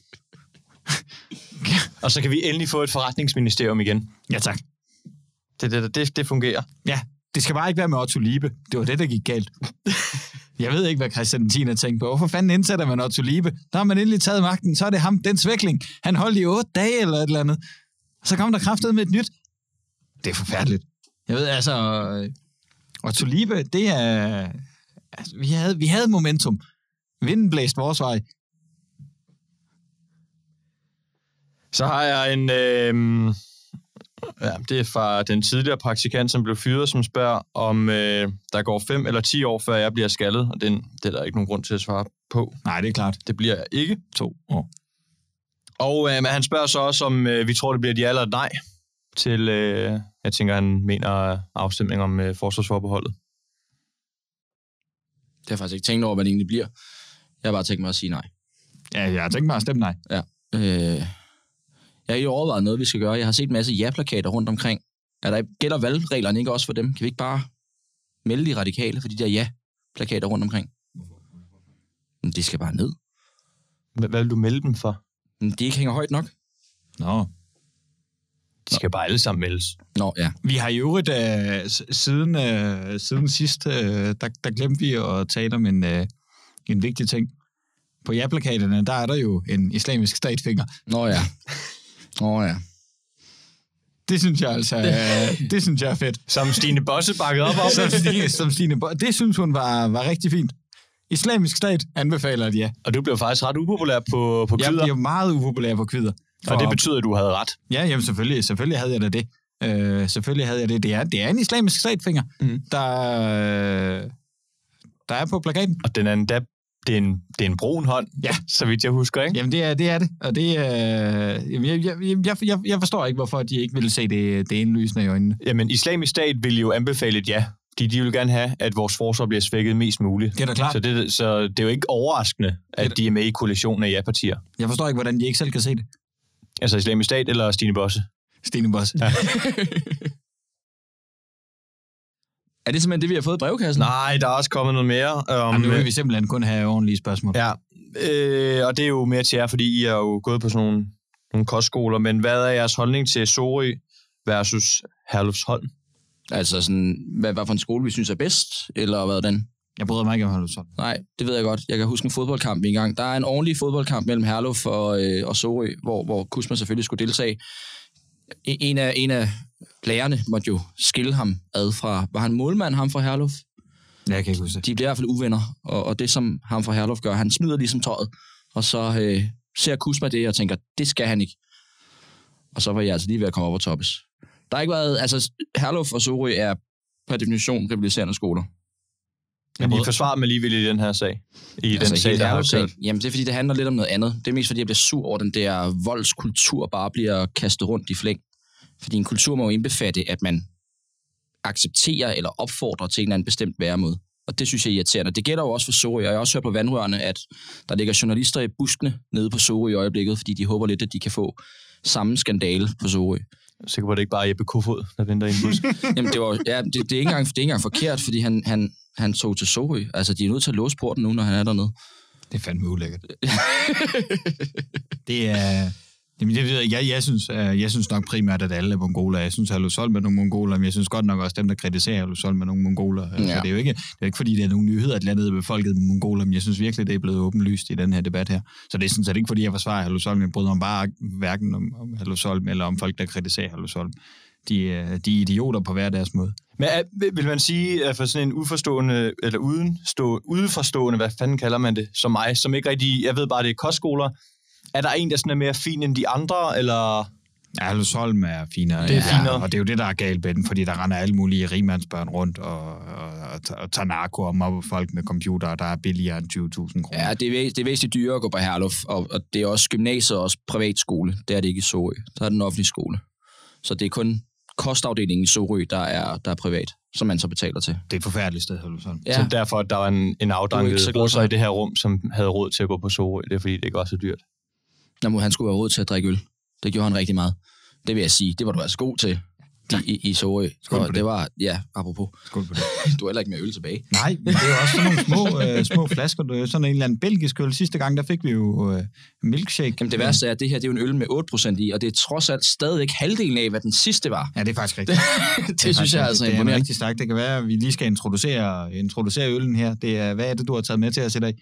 Og så kan vi endelig få et forretningsministerium igen. Ja, tak. Det, det, det, det fungerer. Ja, det skal bare ikke være med Otto Liebe. Det var det, der gik galt. Jeg ved ikke, hvad Christian Tien har tænkt på. Hvorfor fanden indsætter man Otto Liebe? Der har man endelig taget magten, så er det ham, den svækling. Han holdt i otte dage eller et eller andet. Så kom der kraftet med et nyt. Det er forfærdeligt. Jeg ved, altså... Otto Liebe, det er... Altså, vi, havde, vi havde momentum. Vinden blæste vores vej. Så har jeg en... Øh, ja, det er fra den tidligere praktikant, som blev fyret, som spørger, om øh, der går fem eller ti år, før jeg bliver skaldet. Og den, det er der ikke nogen grund til at svare på. Nej, det er klart. Det bliver jeg ikke. To år. Og øh, men han spørger så også, om øh, vi tror, det bliver et ja eller et nej til... Øh, jeg tænker, han mener afstemning om øh, forsvarsforbeholdet. Det har jeg faktisk ikke tænkt over, hvad det egentlig bliver. Jeg har bare tænkt mig at sige nej. Ja, jeg har tænkt mig at stemme nej. Ja. Øh, jeg har ikke overvejet noget, vi skal gøre. Jeg har set en masse ja-plakater rundt omkring. Er der, gælder valgreglerne ikke også for dem? Kan vi ikke bare melde de radikale for de der ja-plakater rundt omkring? Men de skal bare ned. Hvad, hvad vil du melde dem for? Men de ikke hænger højt nok. Nå. De skal bare alle sammen meldes. Nå, ja. Vi har i øvrigt øh, s- siden, øh, siden sidst, øh, der, der glemte vi at tale om en, øh, en vigtig ting. På ja-plakaterne, der er der jo en islamisk statfinger. Nå, ja. Nå, ja. Det synes jeg altså, øh, det synes jeg er fedt. Som Stine Bosse bakkede op om. Som Stine, som Stine Bo- det synes hun var, var rigtig fint. Islamisk stat anbefaler et ja. Og du blev faktisk ret upopulær på, på Jeg kvider. bliver meget upopulær på kvider. Og det betyder, at du havde ret. Ja, jamen selvfølgelig, selvfølgelig havde jeg da det. Øh, selvfølgelig havde jeg det. Det er, det er en islamisk statfinger, Mm. der, øh, der er på plakaten. Og den anden, der, det, er en, det er en brun hånd, Ja. så vidt jeg husker, ikke? Jamen, det er det. Er det. Og det er... Øh, jeg, jeg, jeg, jeg, jeg forstår ikke, hvorfor de ikke ville se det, det indlysende i øjnene. Jamen, islamisk stat vil jo anbefale et ja. De, de vil gerne have, at vores forsvar bliver svækket mest muligt. Det er da klart. Så det, så det er jo ikke overraskende, at de er med i koalitionen af ja-partier. Jeg forstår ikke, hvordan de ikke selv kan se det. Altså islamisk stat eller Stine Bosse. Stine Bosse. Ja. Er det simpelthen det, vi har fået i brevkassen? Nej, der er også kommet noget mere. Um, Jamen, nu vil vi simpelthen kun have ordentlige spørgsmål. Ja, øh, og det er jo mere til jer, fordi I er jo gået på sådan nogle, nogle kostskoler. Men hvad er jeres holdning til Sorø versus Herlufsholm? Altså sådan, hvad, hvad for en skole vi synes er bedst, eller hvordan? Jeg bryder mig ikke om Herlufsholm. Nej, det ved jeg godt. Jeg kan huske en fodboldkamp engang. Der er en ordentlig fodboldkamp mellem Herluf og, øh, og Sorø, hvor, hvor Kusma selvfølgelig skulle deltage. En af, en af lærerne måtte jo skille ham ad fra... Var han målmand, ham fra Herluf? Ja, jeg kan ikke huske det. De bliver i hvert fald uvenner, og, og det som ham fra Herluf gør, han smider ligesom tøjet, og så øh, ser Kusma det og tænker, det skal han ikke. Og så var jeg altså lige ved at komme op og toppes. Der har ikke været... Altså, Herluf og Sorø er per definition rivaliserende skoler. Men I forsvarer mig alligevel i den her sag. I Altså, den sag, hele der har Herluf-sagen. kørt. Jamen, det er fordi, det handler lidt om noget andet. Det er mest fordi, jeg bliver sur over, den der voldskultur bare bliver kastet rundt i flæng. Fordi en kultur må jo indbefatte, at man accepterer eller opfordrer til en eller anden bestemt væremåde. Og det synes jeg er irriterende. Det gælder jo også for Sorø, og jeg har også hørt på vandrørene, at der ligger journalister i buskene nede på Sorø i øjeblikket, fordi de håber lidt, at de kan få samme skandale på Sorø. Jeg er sikker på, at det ikke bare er Jeppe Kofod, der venter i en busk. Jamen, det, var, ja, det, det, er ikke engang, det er ikke engang forkert, fordi han, han, han tog til Sorø. Altså, de er nødt til at låse porten nu, når han er dernede. Det er fandme ulækkert. Det er... Jamen, det ved jeg, jeg, jeg, synes, øh, jeg synes nok primært, at alle er mongoler. Jeg synes, at Herlufsholm er nogle mongoler, men jeg synes godt nok også, dem, der kritiserer Herlufsholm er nogle mongoler. Ja. Altså, det er jo ikke, det er ikke, fordi det er nogle nyheder, at landet er befolket med mongoler, men jeg synes virkelig, det er blevet åbenlyst i den her debat her. Så det er sådan set ikke, fordi jeg forsvarer Herlufsholm. Jeg bryder mig bare hverken om, om Herlufsholm eller om folk, der kritiserer Herlufsholm. De, de er idioter på hver deres måde. Men er, vil man sige, at for sådan en uforstående, eller uden stå, udenforstående, hvad fanden kalder man det, som mig, som ikke rigtig, jeg ved bare, det er kostskoler, er der en, der sådan er mere fin end de andre, eller... Ja, Herlufsholm er finere. Det er ja, finere. Og det er jo det, der er galt med den, fordi der render alle mulige rigmandsbørn rundt og, og, og, og tager narko og mobber folk med computer, der er billigere end tyve tusind kroner. Ja, det er, væs- det er væsentligt dyrere at gå på Herluf, og, og det er også gymnasiet og også privatskole. Det er det ikke i Sorø. Så er det en offentlig skole. Så det er kun kostafdelingen i Sorø, der er, der er privat, som man så betaler til. Det er et forfærdeligt sted, Herlufsholm. Ja. Så derfor, at der var en, en afdanket så glad russer for. i det her rum, som havde råd til at gå på Sorø. Det er fordi, det ikke var så dyrt. Nå, han skulle have råd til at drikke øl. Det gjorde han rigtig meget. Det vil jeg sige, det var du altså god til i, i, i Sorø. Skål på Og det. det var, ja, apropos. Skål på det. Du har heller ikke mere øl tilbage. Nej, men det er jo også sådan nogle små, øh, små flasker. Det er sådan en eller anden belgisk øl. Sidste gang, der fik vi jo øh, milkshake. Jamen det værste er, at det her det er jo en øl med otte procent i, og det er trods alt stadigvæk halvdelen af, hvad den sidste var. Ja, det er faktisk rigtigt. det det synes jeg altså det er imponerende. rigtig stærkt. Det kan være, at vi lige skal introducere, introducere øllen her. Det er, hvad er det, du har taget med til os i dag?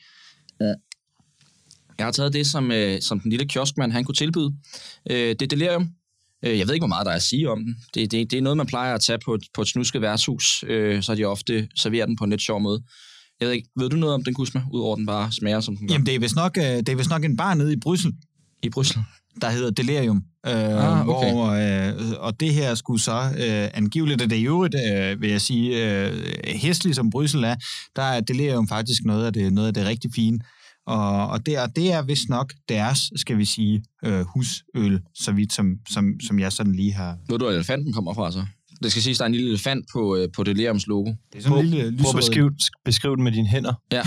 Jeg har taget det, som, øh, som den lille kioskmand han kunne tilbyde. Øh, det er Delirium. Øh, jeg ved ikke, hvor meget der er at sige om den. Det, det, det er noget, man plejer at tage på et, på et snusket værtshus, øh, så de ofte serverer den på en lidt sjov måde. Jeg ved ikke, ved du noget om den, Kusma, udover den bare smager, som den gør? Jamen, det er vist nok, øh, det er vist nok en bar nede i Bryssel, I Bryssel. der hedder Delirium. Øh, Ah, okay. hvor, øh, og det her skulle så øh, angiveligt, og det er i øvrigt, øh, vil jeg sige, øh, hæsligt som Bryssel er, der er Delirium faktisk noget af det, noget af det rigtig fine. Og, og det, er, det er vist nok deres, skal vi sige, øh, husøl, så vidt som, som, som jeg sådan lige har... Ved du, hvor elefanten kommer fra så? Det skal siges, der er en lille elefant på, øh, på Deliriums logo. Det er sådan en lille Prøv at lyserød... beskrive, beskrive den med dine hænder. Ja.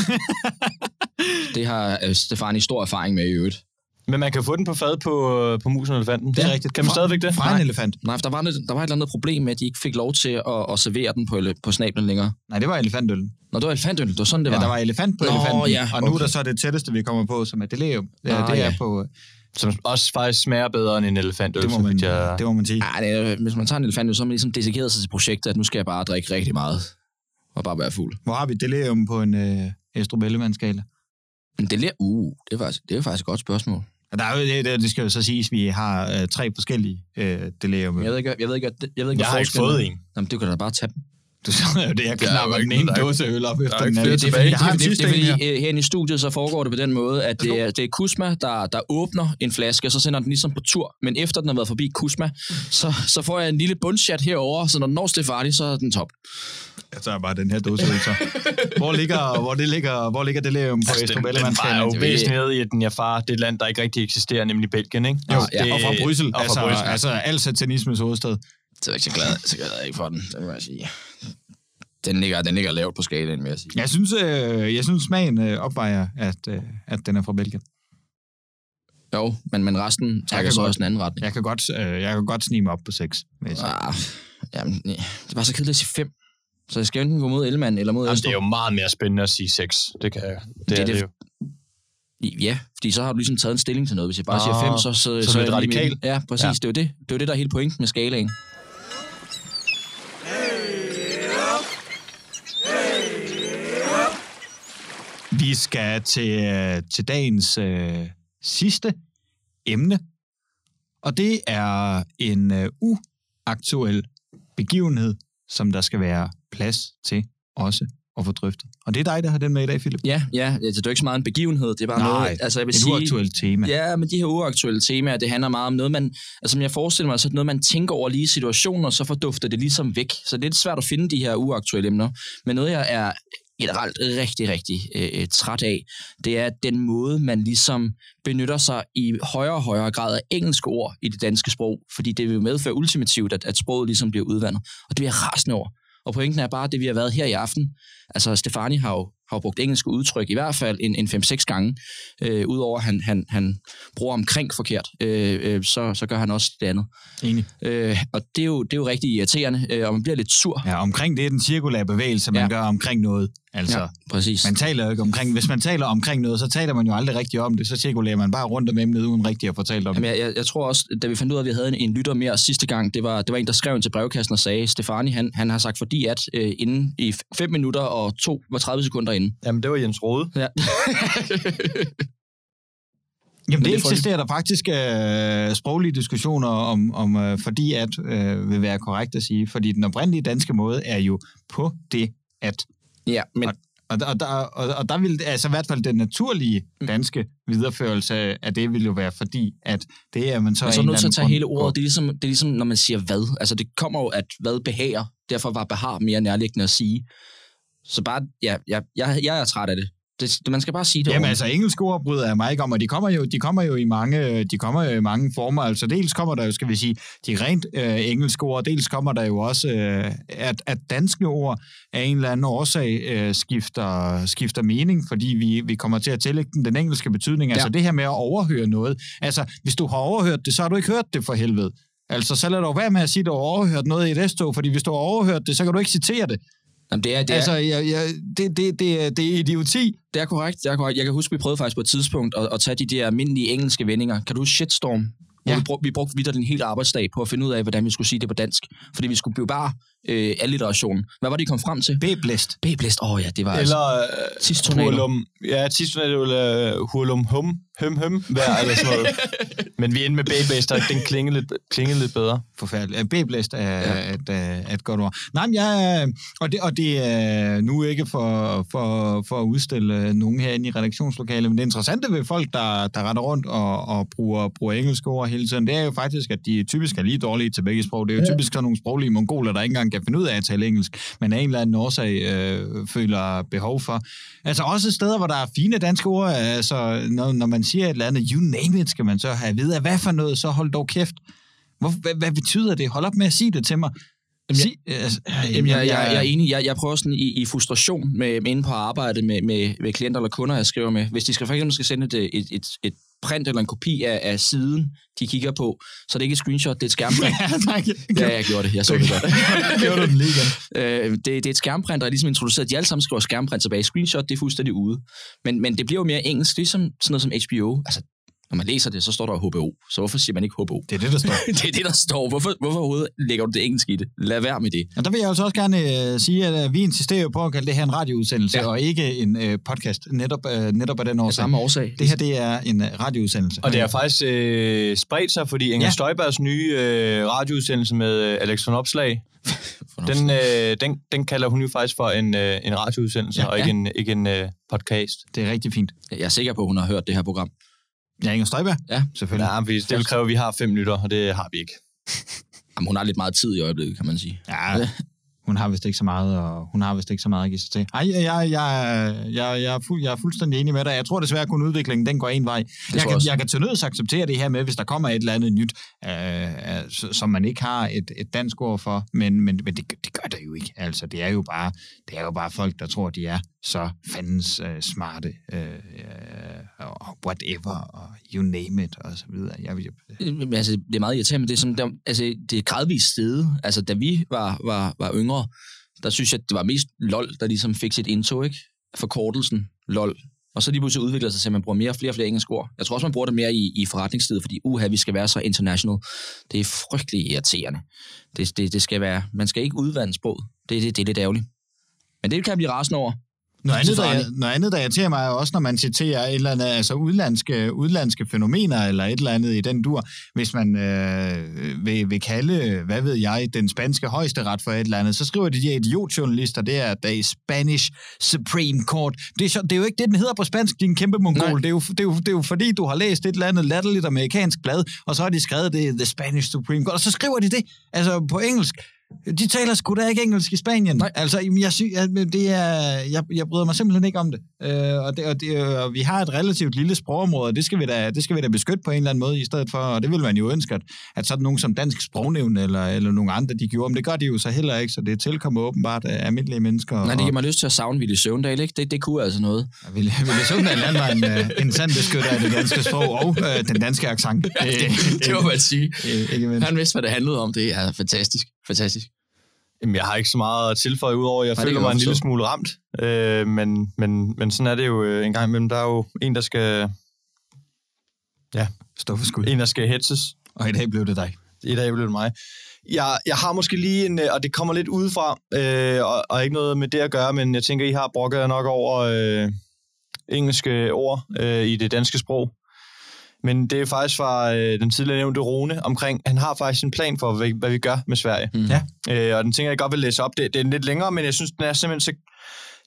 Det har øh, Stefani stor erfaring med i øvrigt. Men man kan få den på fad på, øh, på musen og elefanten. Det er rigtigt. Kan man stadigvæk det? Fra en elefant. Nej, for der var, der var et eller andet problem med, at de ikke fik lov til at, at servere den på, på snablen længere. Nej, det var elefantøllen. Nå, det var elefantøl. Det var sådan, det var. Ja, der var elefant på Nå, elefanten, ja, og nu er okay. der så det tætteste, vi kommer på, som er Delirium. Det, Ah, det er ja. på... Som også faktisk smager bedre end en elefantøl. Det må så man, vidt jeg... det må man sige. Ej, det er, hvis man tager en elefantøl, så har man ligesom dedikeret sig til projektet, at nu skal jeg bare drikke rigtig meget. Og bare være fuld. Hvor har vi Delirium på en øh, Estrup Ellemann-skala? Men det er, uh, det er, faktisk, det er faktisk et godt spørgsmål. Der er jo, det, det skal jo så siges, at vi har øh, tre forskellige øh, Delirium. Jeg ved ikke, jeg ved ikke, jeg ved ikke, Jeg har ikke fået en. Jamen, det kan da bare tage dem. Du så jo det, jeg Der er knapper jo den ikke ene noget, der er dåse øl op efter er den ikke anden. flere Det er fordi, tilbage. Jeg har en det, det, sidste det er en her. fordi, øh, herinde i studiet, så foregår det på den måde, at det er, det er Kusma, der, der åbner en flaske, og så sender den ligesom på tur. Men efter den har været forbi Kusma, så, så får jeg en lille bundchat herover, så når den når Stefani, så er den top. Jeg tager bare den her dåse øl, så. Hvor ligger, hvor det ligger, hvor ligger Delirium på Altså, Estrup den, den Ellemann-skala? var jo det- væsentligt ned i, at den jeg far, det er et land, der ikke rigtig eksisterer, nemlig Belgien, ikke? Jo, ja, det, og fra Bryssel, og fra altså, Bryssel. altså al satanismes hovedstad. Så er jeg ikke så glad, så glad er jeg ikke for den, det må jeg sige. Den ligger, den ligger lavt på skalaen, vil jeg sige. Jeg synes, øh, jeg synes smagen øh, opvejer, at, øh, at den er fra Belgien. Jo, men, men resten trækker kan så godt. også en anden retning. Jeg kan godt, øh, jeg kan godt snige mig op på seks. vil jeg sige. Ah, jamen, nej. det var så kedeligt at sige fem. Så jeg skal enten gå mod Ellemann eller mod Jamen, det Estrup. er jo meget mere spændende at sige seks. Det kan jeg. Det, Det er er det, det- jo. Ja, fordi så har du ligesom taget en stilling til noget. Hvis jeg bare siger Ah, fem, så, så, så er du lidt jeg lige radikal. med- Ja, præcis. Ja. Ja. Det er jo det. Det er jo det, der er hele pointen med skalaen. Vi skal til, øh, til dagens øh, sidste emne, og det er en øh, uaktuel begivenhed, som der skal være plads til også at få drøftet. Og det er dig, der har den med i dag, Philip. Ja, ja. Altså, det er jo ikke så meget en begivenhed. Det er bare Nej, noget... Altså, jeg vil Et sige, uaktuelt tema. Ja, men de her uaktuelle temaer, det handler meget om noget, man... Altså, som jeg forestiller mig, så er det noget, man tænker over lige i situationen, og så fordufter det ligesom væk. Så det er lidt svært at finde de her uaktuelle emner. Men noget, jeg er generelt rigtig, rigtig øh, træt af, det er den måde, man ligesom benytter sig i højere og højere grad af engelske ord i det danske sprog, fordi det vil jo medføre ultimativt, at, at sproget ligesom bliver udvandet. Og det bliver jeg rasende over. Og pointen er bare, at det vi har været her i aften. Altså, Stefani har jo, har jo brugt engelske udtryk i hvert fald en, en fem seks gange. Øh, Udover at han, han, han bruger omkring forkert, øh, øh, så, så gør han også det andet. Enig. Øh, og det er, jo, det er jo rigtig irriterende, øh, og man bliver lidt sur. Ja, omkring det er den cirkulære bevægelse, man Ja. gør omkring noget. Altså, Ja, præcis. man taler jo ikke omkring... Hvis man taler omkring noget, så taler man jo aldrig rigtigt om det. Så cirkulerer man bare rundt om emnet, uden rigtigt at fortælle om det. Jamen, jeg, jeg, jeg tror også, da vi fandt ud af, at vi havde en, en lytter mere sidste gang, det var, det var en, der skrev ind til brevkassen og sagde, Stefani, han, han har sagt fordi at øh, inden i fem minutter og to var tredive sekunder inden. Jamen, det var Jens Rode. Ja. Jamen, det, det det eksisterer der faktisk øh, sproglige diskussioner om, om øh, fordi at øh, vil være korrekt at sige. Fordi den oprindelige danske måde er jo på det at. Ja, men, Og, og, der, og, og der vil altså i hvert fald den naturlige danske videreførelse af det vil jo være, fordi at det er man så... Men så er nødt til at tage hele ordet. På. Det er, ligesom, det er ligesom, når man siger hvad. Altså det kommer jo, at hvad behager. Derfor var behag mere nærliggende at sige. Så bare, ja, ja, jeg, jeg er træt af det. Det, man skal bare sige det. Jamen ordentligt. altså, engelske ord bryder jeg mig ikke om, og de kommer jo, de kommer jo i mange, de kommer jo i mange former. Altså dels kommer der jo, skal vi sige, de rent øh, engelske ord, dels kommer der jo også, øh, at, at danske ord af en eller anden årsag øh, skifter, skifter mening, fordi vi, vi kommer til at tillægge den, den engelske betydning. Altså ja. Det her med at overhøre noget. Altså, hvis du har overhørt det, så har du ikke hørt det for helvede. Altså, så lad dog være med at sige, at du har overhørt noget i et S-tog, fordi hvis du har overhørt det, så kan du ikke citere det. Jamen, det er, det er, altså, ja, ja, det, det, det, er, det er idioti. Det er korrekt, det er korrekt. Jeg kan huske, vi prøvede faktisk på et tidspunkt at, at tage de der almindelige engelske vendinger. Kan du huske shitstorm? Hvor ja. vi, brug, vi brugte videre en hel arbejdsdag på at finde ud af, hvordan vi skulle sige det på dansk. Fordi vi skulle bevare øh, alliterationen. Hvad var det, I kom frem til? B-blæst. B-blæst, åh oh, ja, det var eller, altså... Tistornado. Hurlum, ja, tistornado eller hurlum hum, høm høm, hver eller sådan noget. Men vi endte med B-blæst, og den klingede lidt, klingede lidt bedre. Forfærdeligt. B-blæst er ja. et, et, et godt ord. Nej, men jeg... Og det, og det er nu ikke for, for, for at udstille nogen herinde i redaktionslokalet, men det interessante ved folk, der, der render rundt og, og bruger, bruger engelske ord hele tiden, det er jo faktisk, at de typisk er lige dårlige til begge sprog. Det er jo typisk sådan nogle sproglige mongoler, der ikke engang kan finde ud af at tale engelsk, men af en eller anden årsag øh, føler behov for. Altså også steder, hvor der er fine danske ord, altså når, når man siger et eller andet, you name it, skal man så have at vide, hvad for noget, så hold dog kæft. Hvor, hvad, hvad betyder det? Hold op med at sige det til mig. Sig, altså, Jamen, jeg, jeg, jeg er enig. Jeg, jeg prøver sådan i, i frustration med, med inde på arbejde med, med, med klienter eller kunder, jeg skriver med. Hvis de skal, for eksempel skal sende et, et, et, et print eller en kopi af, af siden, de kigger på, så det er ikke et screenshot, det er et skærmprint. Ja, nej, ja, jeg gjorde det. Jeg så det godt. Gjorde du den lige igen? Øh, det, det er et skærmprint, der er ligesom introduceret. De alle sammen skriver skærmprint tilbage. Screenshot, det er fuldstændig ude. Men, men det bliver jo mere engelsk. Det er som, sådan noget som H B O. Altså, når man læser det, så står der H B O. Så hvorfor siger man ikke H B O? Det er det, der står. det er det, der står. Hvorfor, hvorfor overhovedet lægger du det engelsk i det? Lad være med det. Ja, der vil jeg altså også gerne uh, sige, at uh, vi insisterer jo på at kalde det her en radioudsendelse, ja. Og ikke en uh, podcast. Netop, uh, netop af den årsag. Samme årsag. Det her, det er en uh, radioudsendelse. Og det har faktisk øh, spredt sig, fordi Inger ja. Støjbergs nye øh, radioudsendelse med øh, Alex von Opslag, den, øh, den, den kalder hun jo faktisk for en, øh, en radioudsendelse, ja, og ikke ja. en, ikke en øh, podcast. Det er rigtig fint. Jeg er sikker på, at hun har hørt det her program. Ja, Inger Støjberg? Ja, selvfølgelig. Ja, det vil kræve, at vi har fem minutter, og det har vi ikke. Jamen, hun har lidt meget tid i øjeblikket, kan man sige. Ja, hun har vist ikke så meget, og hun har vist ikke så meget at give sig til. Ej, jeg, jeg, jeg, jeg, jeg, er, fuld, jeg er fuldstændig enig med dig. Jeg tror desværre, kun udviklingen, den går en vej. Jeg kan, jeg kan til nøds acceptere det her med, hvis der kommer et eller andet nyt, øh, som man ikke har et, et dansk ord for, men, men, men det, det gør det jo ikke. Altså, det er jo bare, det er jo bare folk, der tror, de er så fandens øh, smarte, øh, og whatever, og you name it, og så videre. Jeg, jeg, altså, det er meget irriterende, men det er, sådan, der, altså, det er gradvist steget. Altså, da vi var, var, var yngre, der synes jeg, det var mest LOL, der ligesom fik sit indtog, ikke? Forkortelsen LOL. Og så lige pludselig udvikler sig til, at man bruger mere og flere og flere engelske ord. Jeg tror også, man bruger det mere i, i forretningsstedet, fordi uha, vi skal være så international. Det er frygtelig irriterende. Det, det, det skal være, man skal ikke udvande sproget. Det, det, det er lidt ærgerligt. Men det kan jeg blive rasende over. Noget andet, der, noget andet, der irriterer mig, er også, når man citerer et eller andet, altså udlandske, udlandske fænomener, eller et eller andet i den dur, hvis man øh, vil, vil kalde, hvad ved jeg, den spanske højesteret for et eller andet, så skriver de de idiotjournalister, det er The Spanish Supreme Court. Det er, det er jo ikke det, den hedder på spansk, din kæmpe mongol. Det er, jo, det, er jo, det er jo fordi, du har læst et eller andet latterligt amerikansk blad, og så har de skrevet det The Spanish Supreme Court, og så skriver de det, altså på engelsk. De taler sgu da ikke engelsk i Spanien. Nej. Altså, jeg, sy- jeg, det er, jeg, jeg bryder mig simpelthen ikke om det. Øh, og, det, og, det og vi har et relativt lille sprogområde, og det skal vi da, det skal vi da beskytte på en eller anden måde i stedet for, og det vil man jo ønske, at, at sådan nogen som Dansk Sprognævn eller, eller nogle andre, de gjorde, men det gør de jo så heller ikke, så det tilkommer åbenbart af almindelige mennesker. Nej, det giver mig lyst til at savne Ville Søvndal, ikke? Det, det kunne altså noget. Ja, Ville, Ville Søvndal var en, en sand beskytter af det danske sprog og øh, den danske accent. Ja, det, det, det må man sige. Ikke Han vidste, hvad det handlede om. Det er fantastisk. Fantastisk. Jamen, jeg har ikke så meget at tilføje udover, jeg Nej, føler mig en lille smule ramt, øh, men, men, men sådan er det jo øh, en gang imellem. Der er jo en, der skal, ja, stå for skud. En, der skal hetses. Og i dag blev det dig. I dag blev det mig. Jeg, jeg har måske lige en, og det kommer lidt udefra, øh, og, og ikke noget med det at gøre, men jeg tænker, I har brokket nok over øh, engelske ord øh, i det danske sprog. Men det er faktisk fra øh, den tidligere nævnte Rune omkring, han har faktisk en plan for, hvad, hvad vi gør med Sverige. Mm. Ja. Øh, og den tænker jeg godt vil læse op. Det, det er lidt længere, men jeg synes, den er simpelthen så,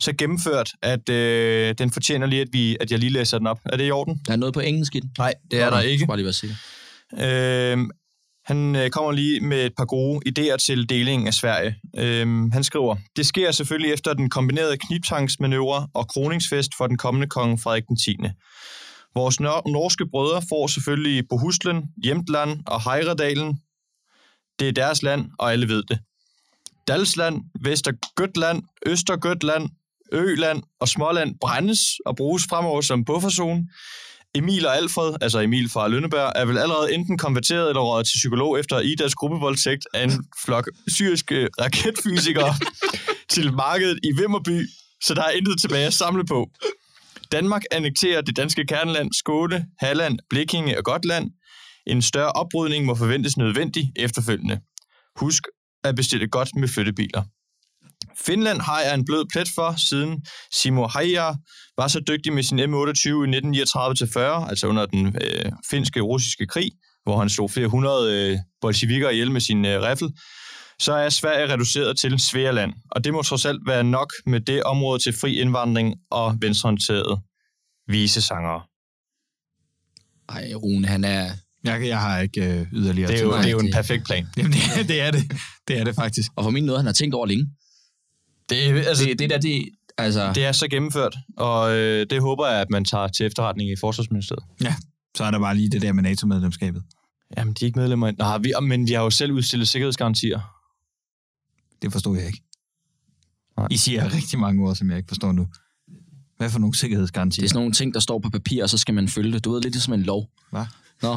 så gennemført, at øh, den fortjener lige, at, vi, at jeg lige læser den op. Er det i orden? Der er noget på engelsk i den? Nej, det er der ikke. Jeg bare lige være sikker. Øh, han øh, kommer lige med et par gode idéer til delingen af Sverige. Øh, han skriver, det sker selvfølgelig efter den kombinerede knibtangsmanøvre og kroningsfest for den kommende konge Frederik den tiende. Vores nor- norske brødre får selvfølgelig Bohuslen, Jämtland og Hejredalen. Det er deres land, og alle ved det. Dalsland, Vestergötland, Østergötland, Øland og Småland brændes og bruges fremover som bufferzone. Emil og Alfred, altså Emil fra Lønneberg, er vel allerede enten konverteret eller røget til psykolog efter Idas gruppevoldtægt af en flok syriske raketfysikere til markedet i Vimmerby, så der er intet tilbage at samle på. Danmark annekterer det danske kerneland Skåne, Halland, Blekinge og Gotland. En større opbrydning må forventes nødvendig efterfølgende. Husk at bestille godt med flyttebiler. Finland har jeg en blød plet for, siden Simo Hajar var så dygtig med sin M otteogtyve i nitten niogtredive til fyrre, altså under den øh, finske-russiske krig, hvor han slog flere hundrede øh, bolsjevikker ihjel med sin øh, riffel, så er Sverige reduceret til Svealand, og det må trods alt være nok med det område til fri indvandring og venstreorienterede visesangere. Ej, Rune, han er... Jeg, jeg har ikke øh, yderligere... Det er jo, til det er jo en det- perfekt plan. Jamen, det, det er det. Det er det faktisk. Og for min noget, han har tænkt over længe. Det, er- altså, Det, det der, det... Altså... det er så gennemført, og øh, det håber jeg, at man tager til efterretning i Forsvarsministeriet. Ja, så er der bare lige det der med NATO-medlemskabet. Jamen, de er ikke medlemmer. Nej, vi, men vi har jo selv udstillet sikkerhedsgarantier. Det forstår jeg ikke. Nej. I siger rigtig mange ord, som jeg ikke forstår nu. Hvad for nogle sikkerhedsgarantier? Det er sådan nogle ting, der står på papir, og så skal man følge det. Du ved, lidt ligesom en lov. Hvad? Nå.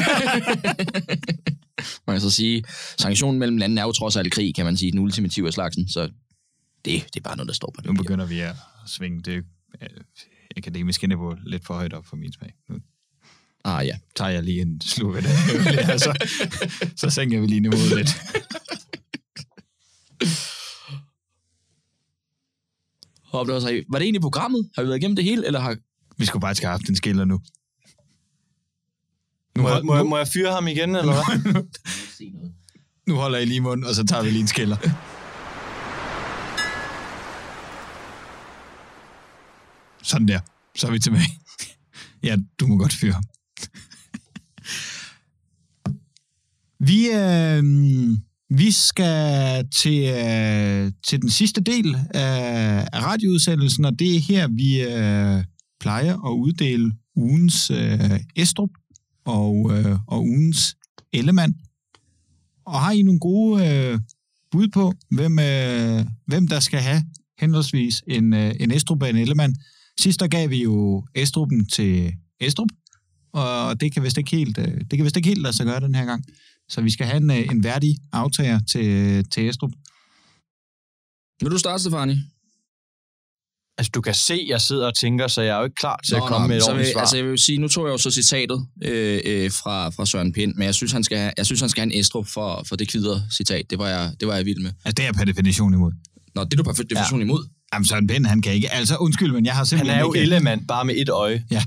Man kan så sige, sanktionen mellem landene er jo trods alt krig, kan man sige, den ultimative af slagsen, så det, det er bare noget, der står på Nu papir. begynder vi at svinge det øh, akademiske niveau lidt for højt op for min smag. Nu Ah ja. tager jeg lige en slurk af det. Ja, så, så sænker vi lige niveauet lidt. Og det var, så, var det egentlig programmet? Har vi været igennem det hele, eller har... Vi skulle bare have haft en skiller nu. Nu, må, hold- jeg, må, jeg, må jeg fyre ham igen, eller hvad? Nu holder jeg lige mund, og så tager vi lige en skiller. Sådan der. Så er vi tilbage. Ja, du må godt fyre ham. Vi, øh, vi skal til, øh, til den sidste del af, af radioudsendelsen, og det er her, vi øh, plejer at uddele ugens øh, Estrup og, øh, og ugens Ellemann. Og har I nogle gode øh, bud på, hvem, øh, hvem der skal have henholdsvis en, øh, en Estrup og en Ellemann? Sidst der gav vi jo Estrupen til Estrup, og det kan vist ikke helt, øh, det kan vist ikke helt lade sig gøre den her gang. Så vi skal have en, øh, en værdig aftager til, til Estrup. Vil du starte, Stefani? Altså, du kan se, at jeg sidder og tænker, så jeg er jo ikke klar til Nå, at komme nå, med et så ordentligt vil, svar. altså, jeg vil sige, nu tog jeg jo så citatet øh, øh, fra, fra Søren Pind, men jeg synes, han skal have, jeg synes, han skal have en Estrup for, for det kvidere citat. Det var, jeg, det var jeg vild med. Altså, det er per definition imod. Nå, det er du per definition ja. imod. Jamen, Søren Pind, han kan ikke. Altså, undskyld, men jeg har Han simpelthen er jo ikke... Ellemann, bare med et øje. Ja.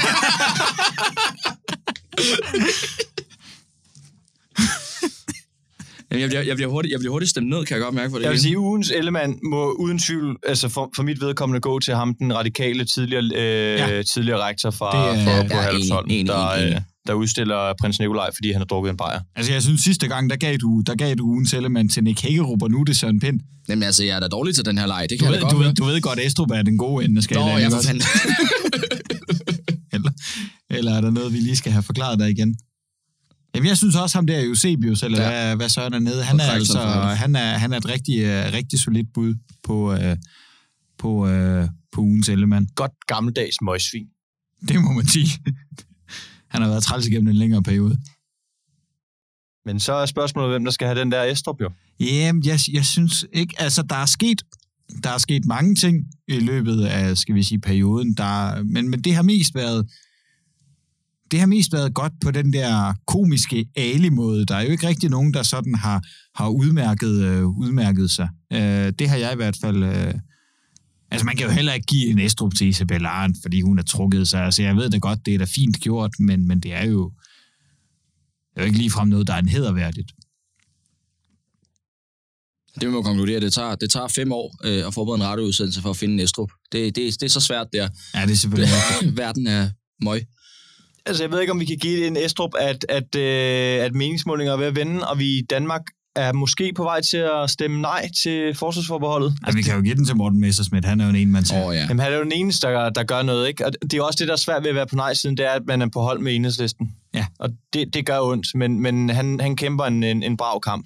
Jamen, jeg, bliver, jeg, bliver hurtigt, jeg bliver hurtigt stemt ned, kan jeg godt mærke for det. Jeg vil hele. sige, ugens Ellemann må uden tvivl, altså for, for mit vedkommende, gå til ham, den radikale tidligere, øh, Ja. tidligere rektor fra, Det er- fra Ja, på enig, Herlufsholm, enig, der, enig. øh, der udstiller prins Nikolaj, fordi han har drukket en bajer. Altså, jeg synes, sidste gang, der gav du, der gav du ugens Ellemann til Nick Hækkerup, og nu er det Søren Pind. Jamen, altså, jeg er da dårlig til den her leg. Det Du kan ved, jeg da du, godt ved, du ved godt, Estrup er den gode ende af skalaen. Nå, ja, ikke for også? fanden. eller, eller er der noget, vi lige skal have forklaret der igen? Jamen, jeg synes også, ham der Eusebius, eller Ja. ja. hvad, hvad Søren er nede, han Og er, Frederiksen altså, Frederik. han er, han er et rigtig, uh, rigtig solidt bud på, uh, på, uh, på ugens Ellemann. Godt gammeldags møgsvin. Det må man sige. Han har været træls igennem en længere periode. Men så er spørgsmålet, hvem der skal have den der Estrup, jo. Jamen, jeg, jeg synes ikke, altså der er sket, der er sket mange ting i løbet af, skal vi sige, perioden, der, men, men det har mest været, det har mest været godt på den der komiske Ali-måde. Der er jo ikke rigtig nogen, der sådan har, har udmærket, øh, udmærket sig. Øh, det har jeg i hvert fald... Øh, altså, man kan jo heller ikke give en Estrup til Isabel Arendt, fordi hun har trukket sig. Altså, jeg ved da godt, det er da fint gjort, men, men det er jo... Det er jo ikke ligefrem noget, der er en hæderværdigt. Det må man konkludere. Det tager, det tager fem år øh, at forberede en radioudsendelse for at finde en Estrup. Det, det, det er så svært der. Ja, det er selvfølgelig. Verden er møg. Altså, jeg ved ikke, om vi kan give det en Estrup, at, at, øh, at meningsmålinger er ved at vende, og vi i Danmark er måske på vej til at stemme nej til forsvarsforbeholdet. Ja, vi kan jo give den til Morten Messerschmidt. Han er jo en en, man siger. Åh, ja. Jamen, han er jo den eneste, der, der gør noget, ikke? Og det er jo også det, der er svært ved at være på nej-siden, det er, at man er på hold med Enhedslisten. Ja. Og det, det gør ondt, men, men han, han kæmper en, en, en brav kamp.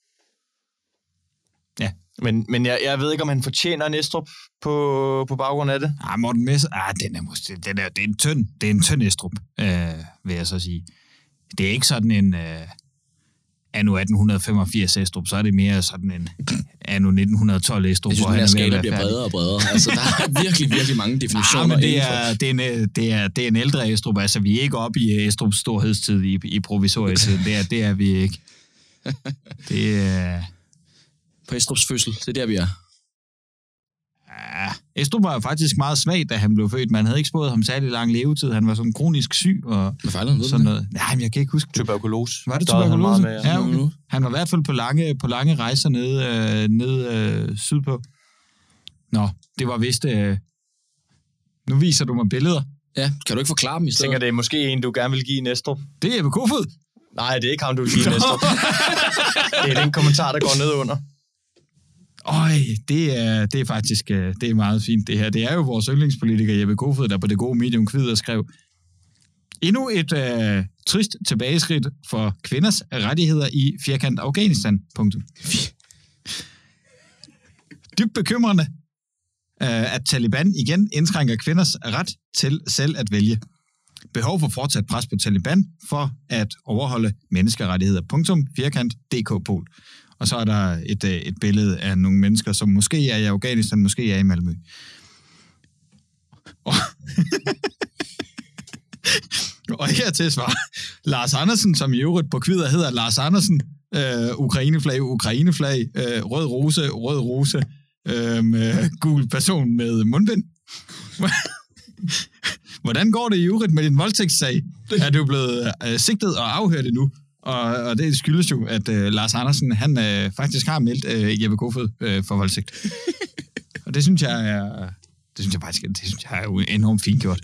Ja. Men, men jeg, jeg ved ikke, om han fortjener en Estrup på, på baggrund af det. Ah, Morten Messer... Ah, den er måske... Den er, det er en tynd, det er en tynd Estrup, øh, vil jeg så sige. Det er ikke sådan en... Øh, anno atten femogfirs Estrup, så er det mere sådan en anno nitten tolv Estrup. Jeg synes, hvor den her han er ved at skala være bliver færdig. bredere og bredere. Altså, der er virkelig, virkelig mange definitioner. Ah, men det indenfor. er, det, er en, det, er, det er en ældre Estrup. Altså, vi er ikke oppe i Estrups storhedstid i, i provisorietiden. Det er, det er vi ikke. Det er... På Estrups fødsel, det er der, vi er. Ja, Estrup var faktisk meget svag, da han blev født. Man havde ikke spået ham særlig lang levetid. Han var sådan kronisk syg og Hvad fejler han? sådan noget. Nej, men jeg kan ikke huske det. Tuberkulose. Var det Der havde han tuberkulose? meget med, Ja, ja. okay. Han var i hvert fald på lange, på lange rejser nede, øh, nede øh, sydpå. Nå, det var vist... Øh... Nu viser du mig billeder. Ja, kan du ikke forklare dem i Jeg stedet? tænker, det er måske en, du gerne vil give en Estrup. Det er Jeppe Kofod. Nej, det er ikke ham, du vil give en Estrup. Det er den kommentar, der går ned under. Øj, det er, det er faktisk øh, det er meget fint, det her. Det er jo vores yndlingspolitiker Jeppe Kofod, der på det gode medium Kvider skrev: endnu et øh, trist tilbageskridt for kvinders rettigheder i firkant Afghanistan. Punktum. Dybt bekymrende, øh, at Taliban igen indskrænker kvinders ret til selv at vælge. Behov for fortsat pres på Taliban for at overholde menneskerettigheder. Punktum. Firkant. D K Pol. Og så er der et, et billede af nogle mennesker, som måske er i Afghanistan, måske er i Malmø. Og, og her til svar. Lars Andersen, som i øvrigt på Kvider hedder Lars Andersen, øh, Ukraineflag, Ukraineflag, øh, rød rose, rød rose, øh, med gul person med mundbind. Hvordan går det i øvrigt med din voldtægtssag? Er du blevet øh, sigtet og afhørt endnu? Og, og det skyldes jo, at øh, Lars Andersen, han øh, faktisk har meldt øh, Jeppe Kofod øh, for voldtægt. Og det synes jeg er, det synes jeg faktisk, det synes jeg er jo enormt fint gjort.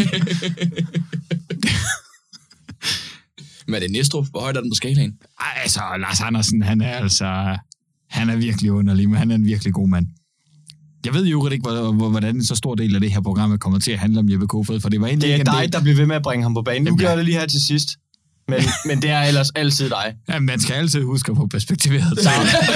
Men er det Estrup? Hvor højt er den på skalaen? Ej, altså, Lars Andersen, han er altså, han er virkelig underlig, men han er en virkelig god mand. Jeg ved jo ikke, hvordan en så stor del af det her program kommer til at handle om Jeppe Kofod, for det var egentlig Det er ikke en dig, del... der bliver ved med at bringe ham på banen. Nu Jamen, gør ja. det lige her til sidst. Men, men det er ellers altid dig. Ja, man skal altid huske at få perspektiveret til,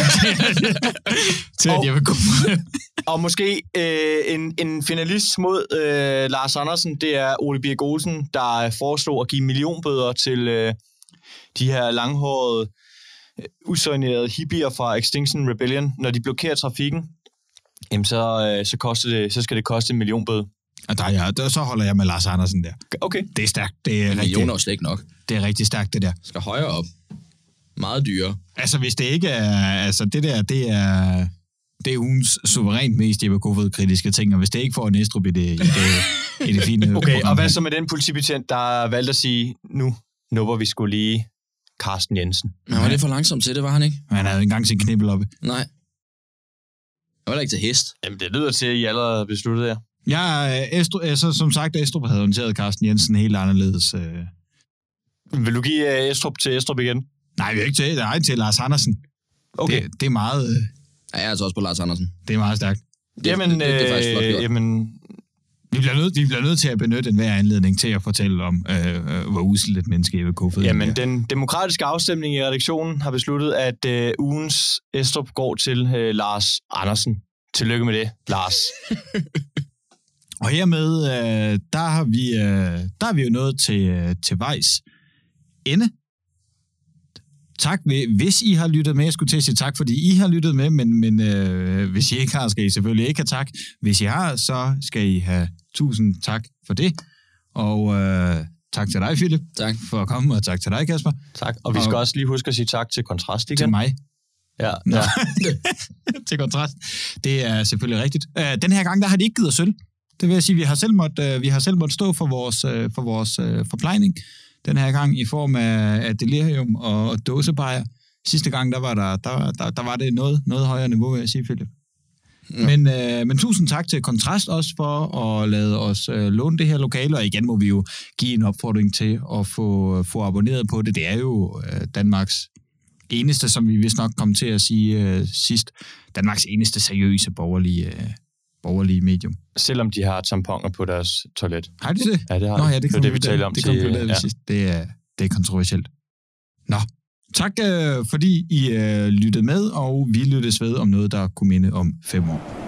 til at Og- Jeppe Kofod. Og måske øh, en, en finalist mod øh, Lars Andersen, det er Ole Birk Olsen, der foreslog at give millionbøder til øh, de her langhårede, øh, usoignerede hippier fra Extinction Rebellion. Når de blokerer trafikken, jamen så, øh, så, koster det, så skal det koste en millionbøde. Og der, ja, der, så holder jeg med Lars Andersen der. Okay. Det er stærkt. Det er, Millioner rigtig, er jo slet ikke nok. det er rigtig stærkt, det der. Skal højere op. Meget dyrere. Altså, hvis det ikke er... Altså, det der, det er... Det er ugens suverænt mest Jeppe Kofod-kritiske ting, og hvis det ikke får en Estrup i det, i det, i det fine Okay, program og hvad her. så med den politibetjent, der valgte at sige, nu nupper vi skulle lige Carsten Jensen? Men han var lidt for langsom til det, var han ikke? Han havde engang sin knibbel oppe. Nej. Han var da ikke til hest. Jamen, det lyder til, at I allerede har besluttet jer. Ja, Estrup, altså, som sagt, Estrup havde håndteret Carsten Jensen helt anderledes. Øh. Vil du give uh, Estrup til Estrup igen? Nej, vi er ikke til, nej, til Lars Andersen. Okay. Det, det, er meget, øh, Ja, jeg er altså også på Lars Andersen. det er meget stærkt. Det, Jamen, det, det, det er faktisk flot øh, gjort. jamen, Vi bliver, nødt, vi bliver nødt til at benytte enhver anledning til at fortælle om, øh, øh, hvor uselt et menneske Jeppe Kofod jamen, er. den demokratiske afstemning i redaktionen har besluttet, at øh, ugens Estrup går til øh, Lars Andersen. Tillykke med det, Lars. Og hermed, øh, der, har vi, øh, der er vi jo nået til, øh, til vejs ende. Tak, hvis I har lyttet med. Jeg skulle til at sige tak, fordi I har lyttet med, men, men øh, hvis I ikke har, skal I selvfølgelig ikke have tak. Hvis I har, så skal I have tusind tak for det. Og øh, tak til dig, Philip, Tak. for at komme, og tak til dig, Kasper. Tak. Og vi skal Og- også lige huske at sige tak til Kontrast igen. Til mig. Ja, Nå. ja. til kontrast. Det er selvfølgelig rigtigt. Uh, den her gang, der har de ikke givet sølv. Det vil jeg sige, vi har selv måtte, uh, vi har selv måtte stå for vores, uh, for vores uh, forplejning den her gang i form af, af delirium og, og dåsebajer. sidste gang, der var, der, der, der, der var det noget, noget højere niveau, vil jeg sige, Philip. Ja. Men, øh, men tusind tak til Kontrast også for at lade os øh, låne det her lokale, og igen må vi jo give en opfordring til at få, få abonneret på det. Det er jo øh, Danmarks eneste, som vi vist nok kom til at sige øh, sidst, Danmarks eneste seriøse borgerlige, øh, borgerlige medium. Selvom de har tamponer på deres toilet. Har de det? Ja, det har Nå, de. ja, det, det er det, vi taler om det, til... det, ja. sidst. Det, er, det er kontroversielt. Nå, tak øh, fordi I øh, lyttede med, og vi lyttes ved om noget, der kunne minde om fem år.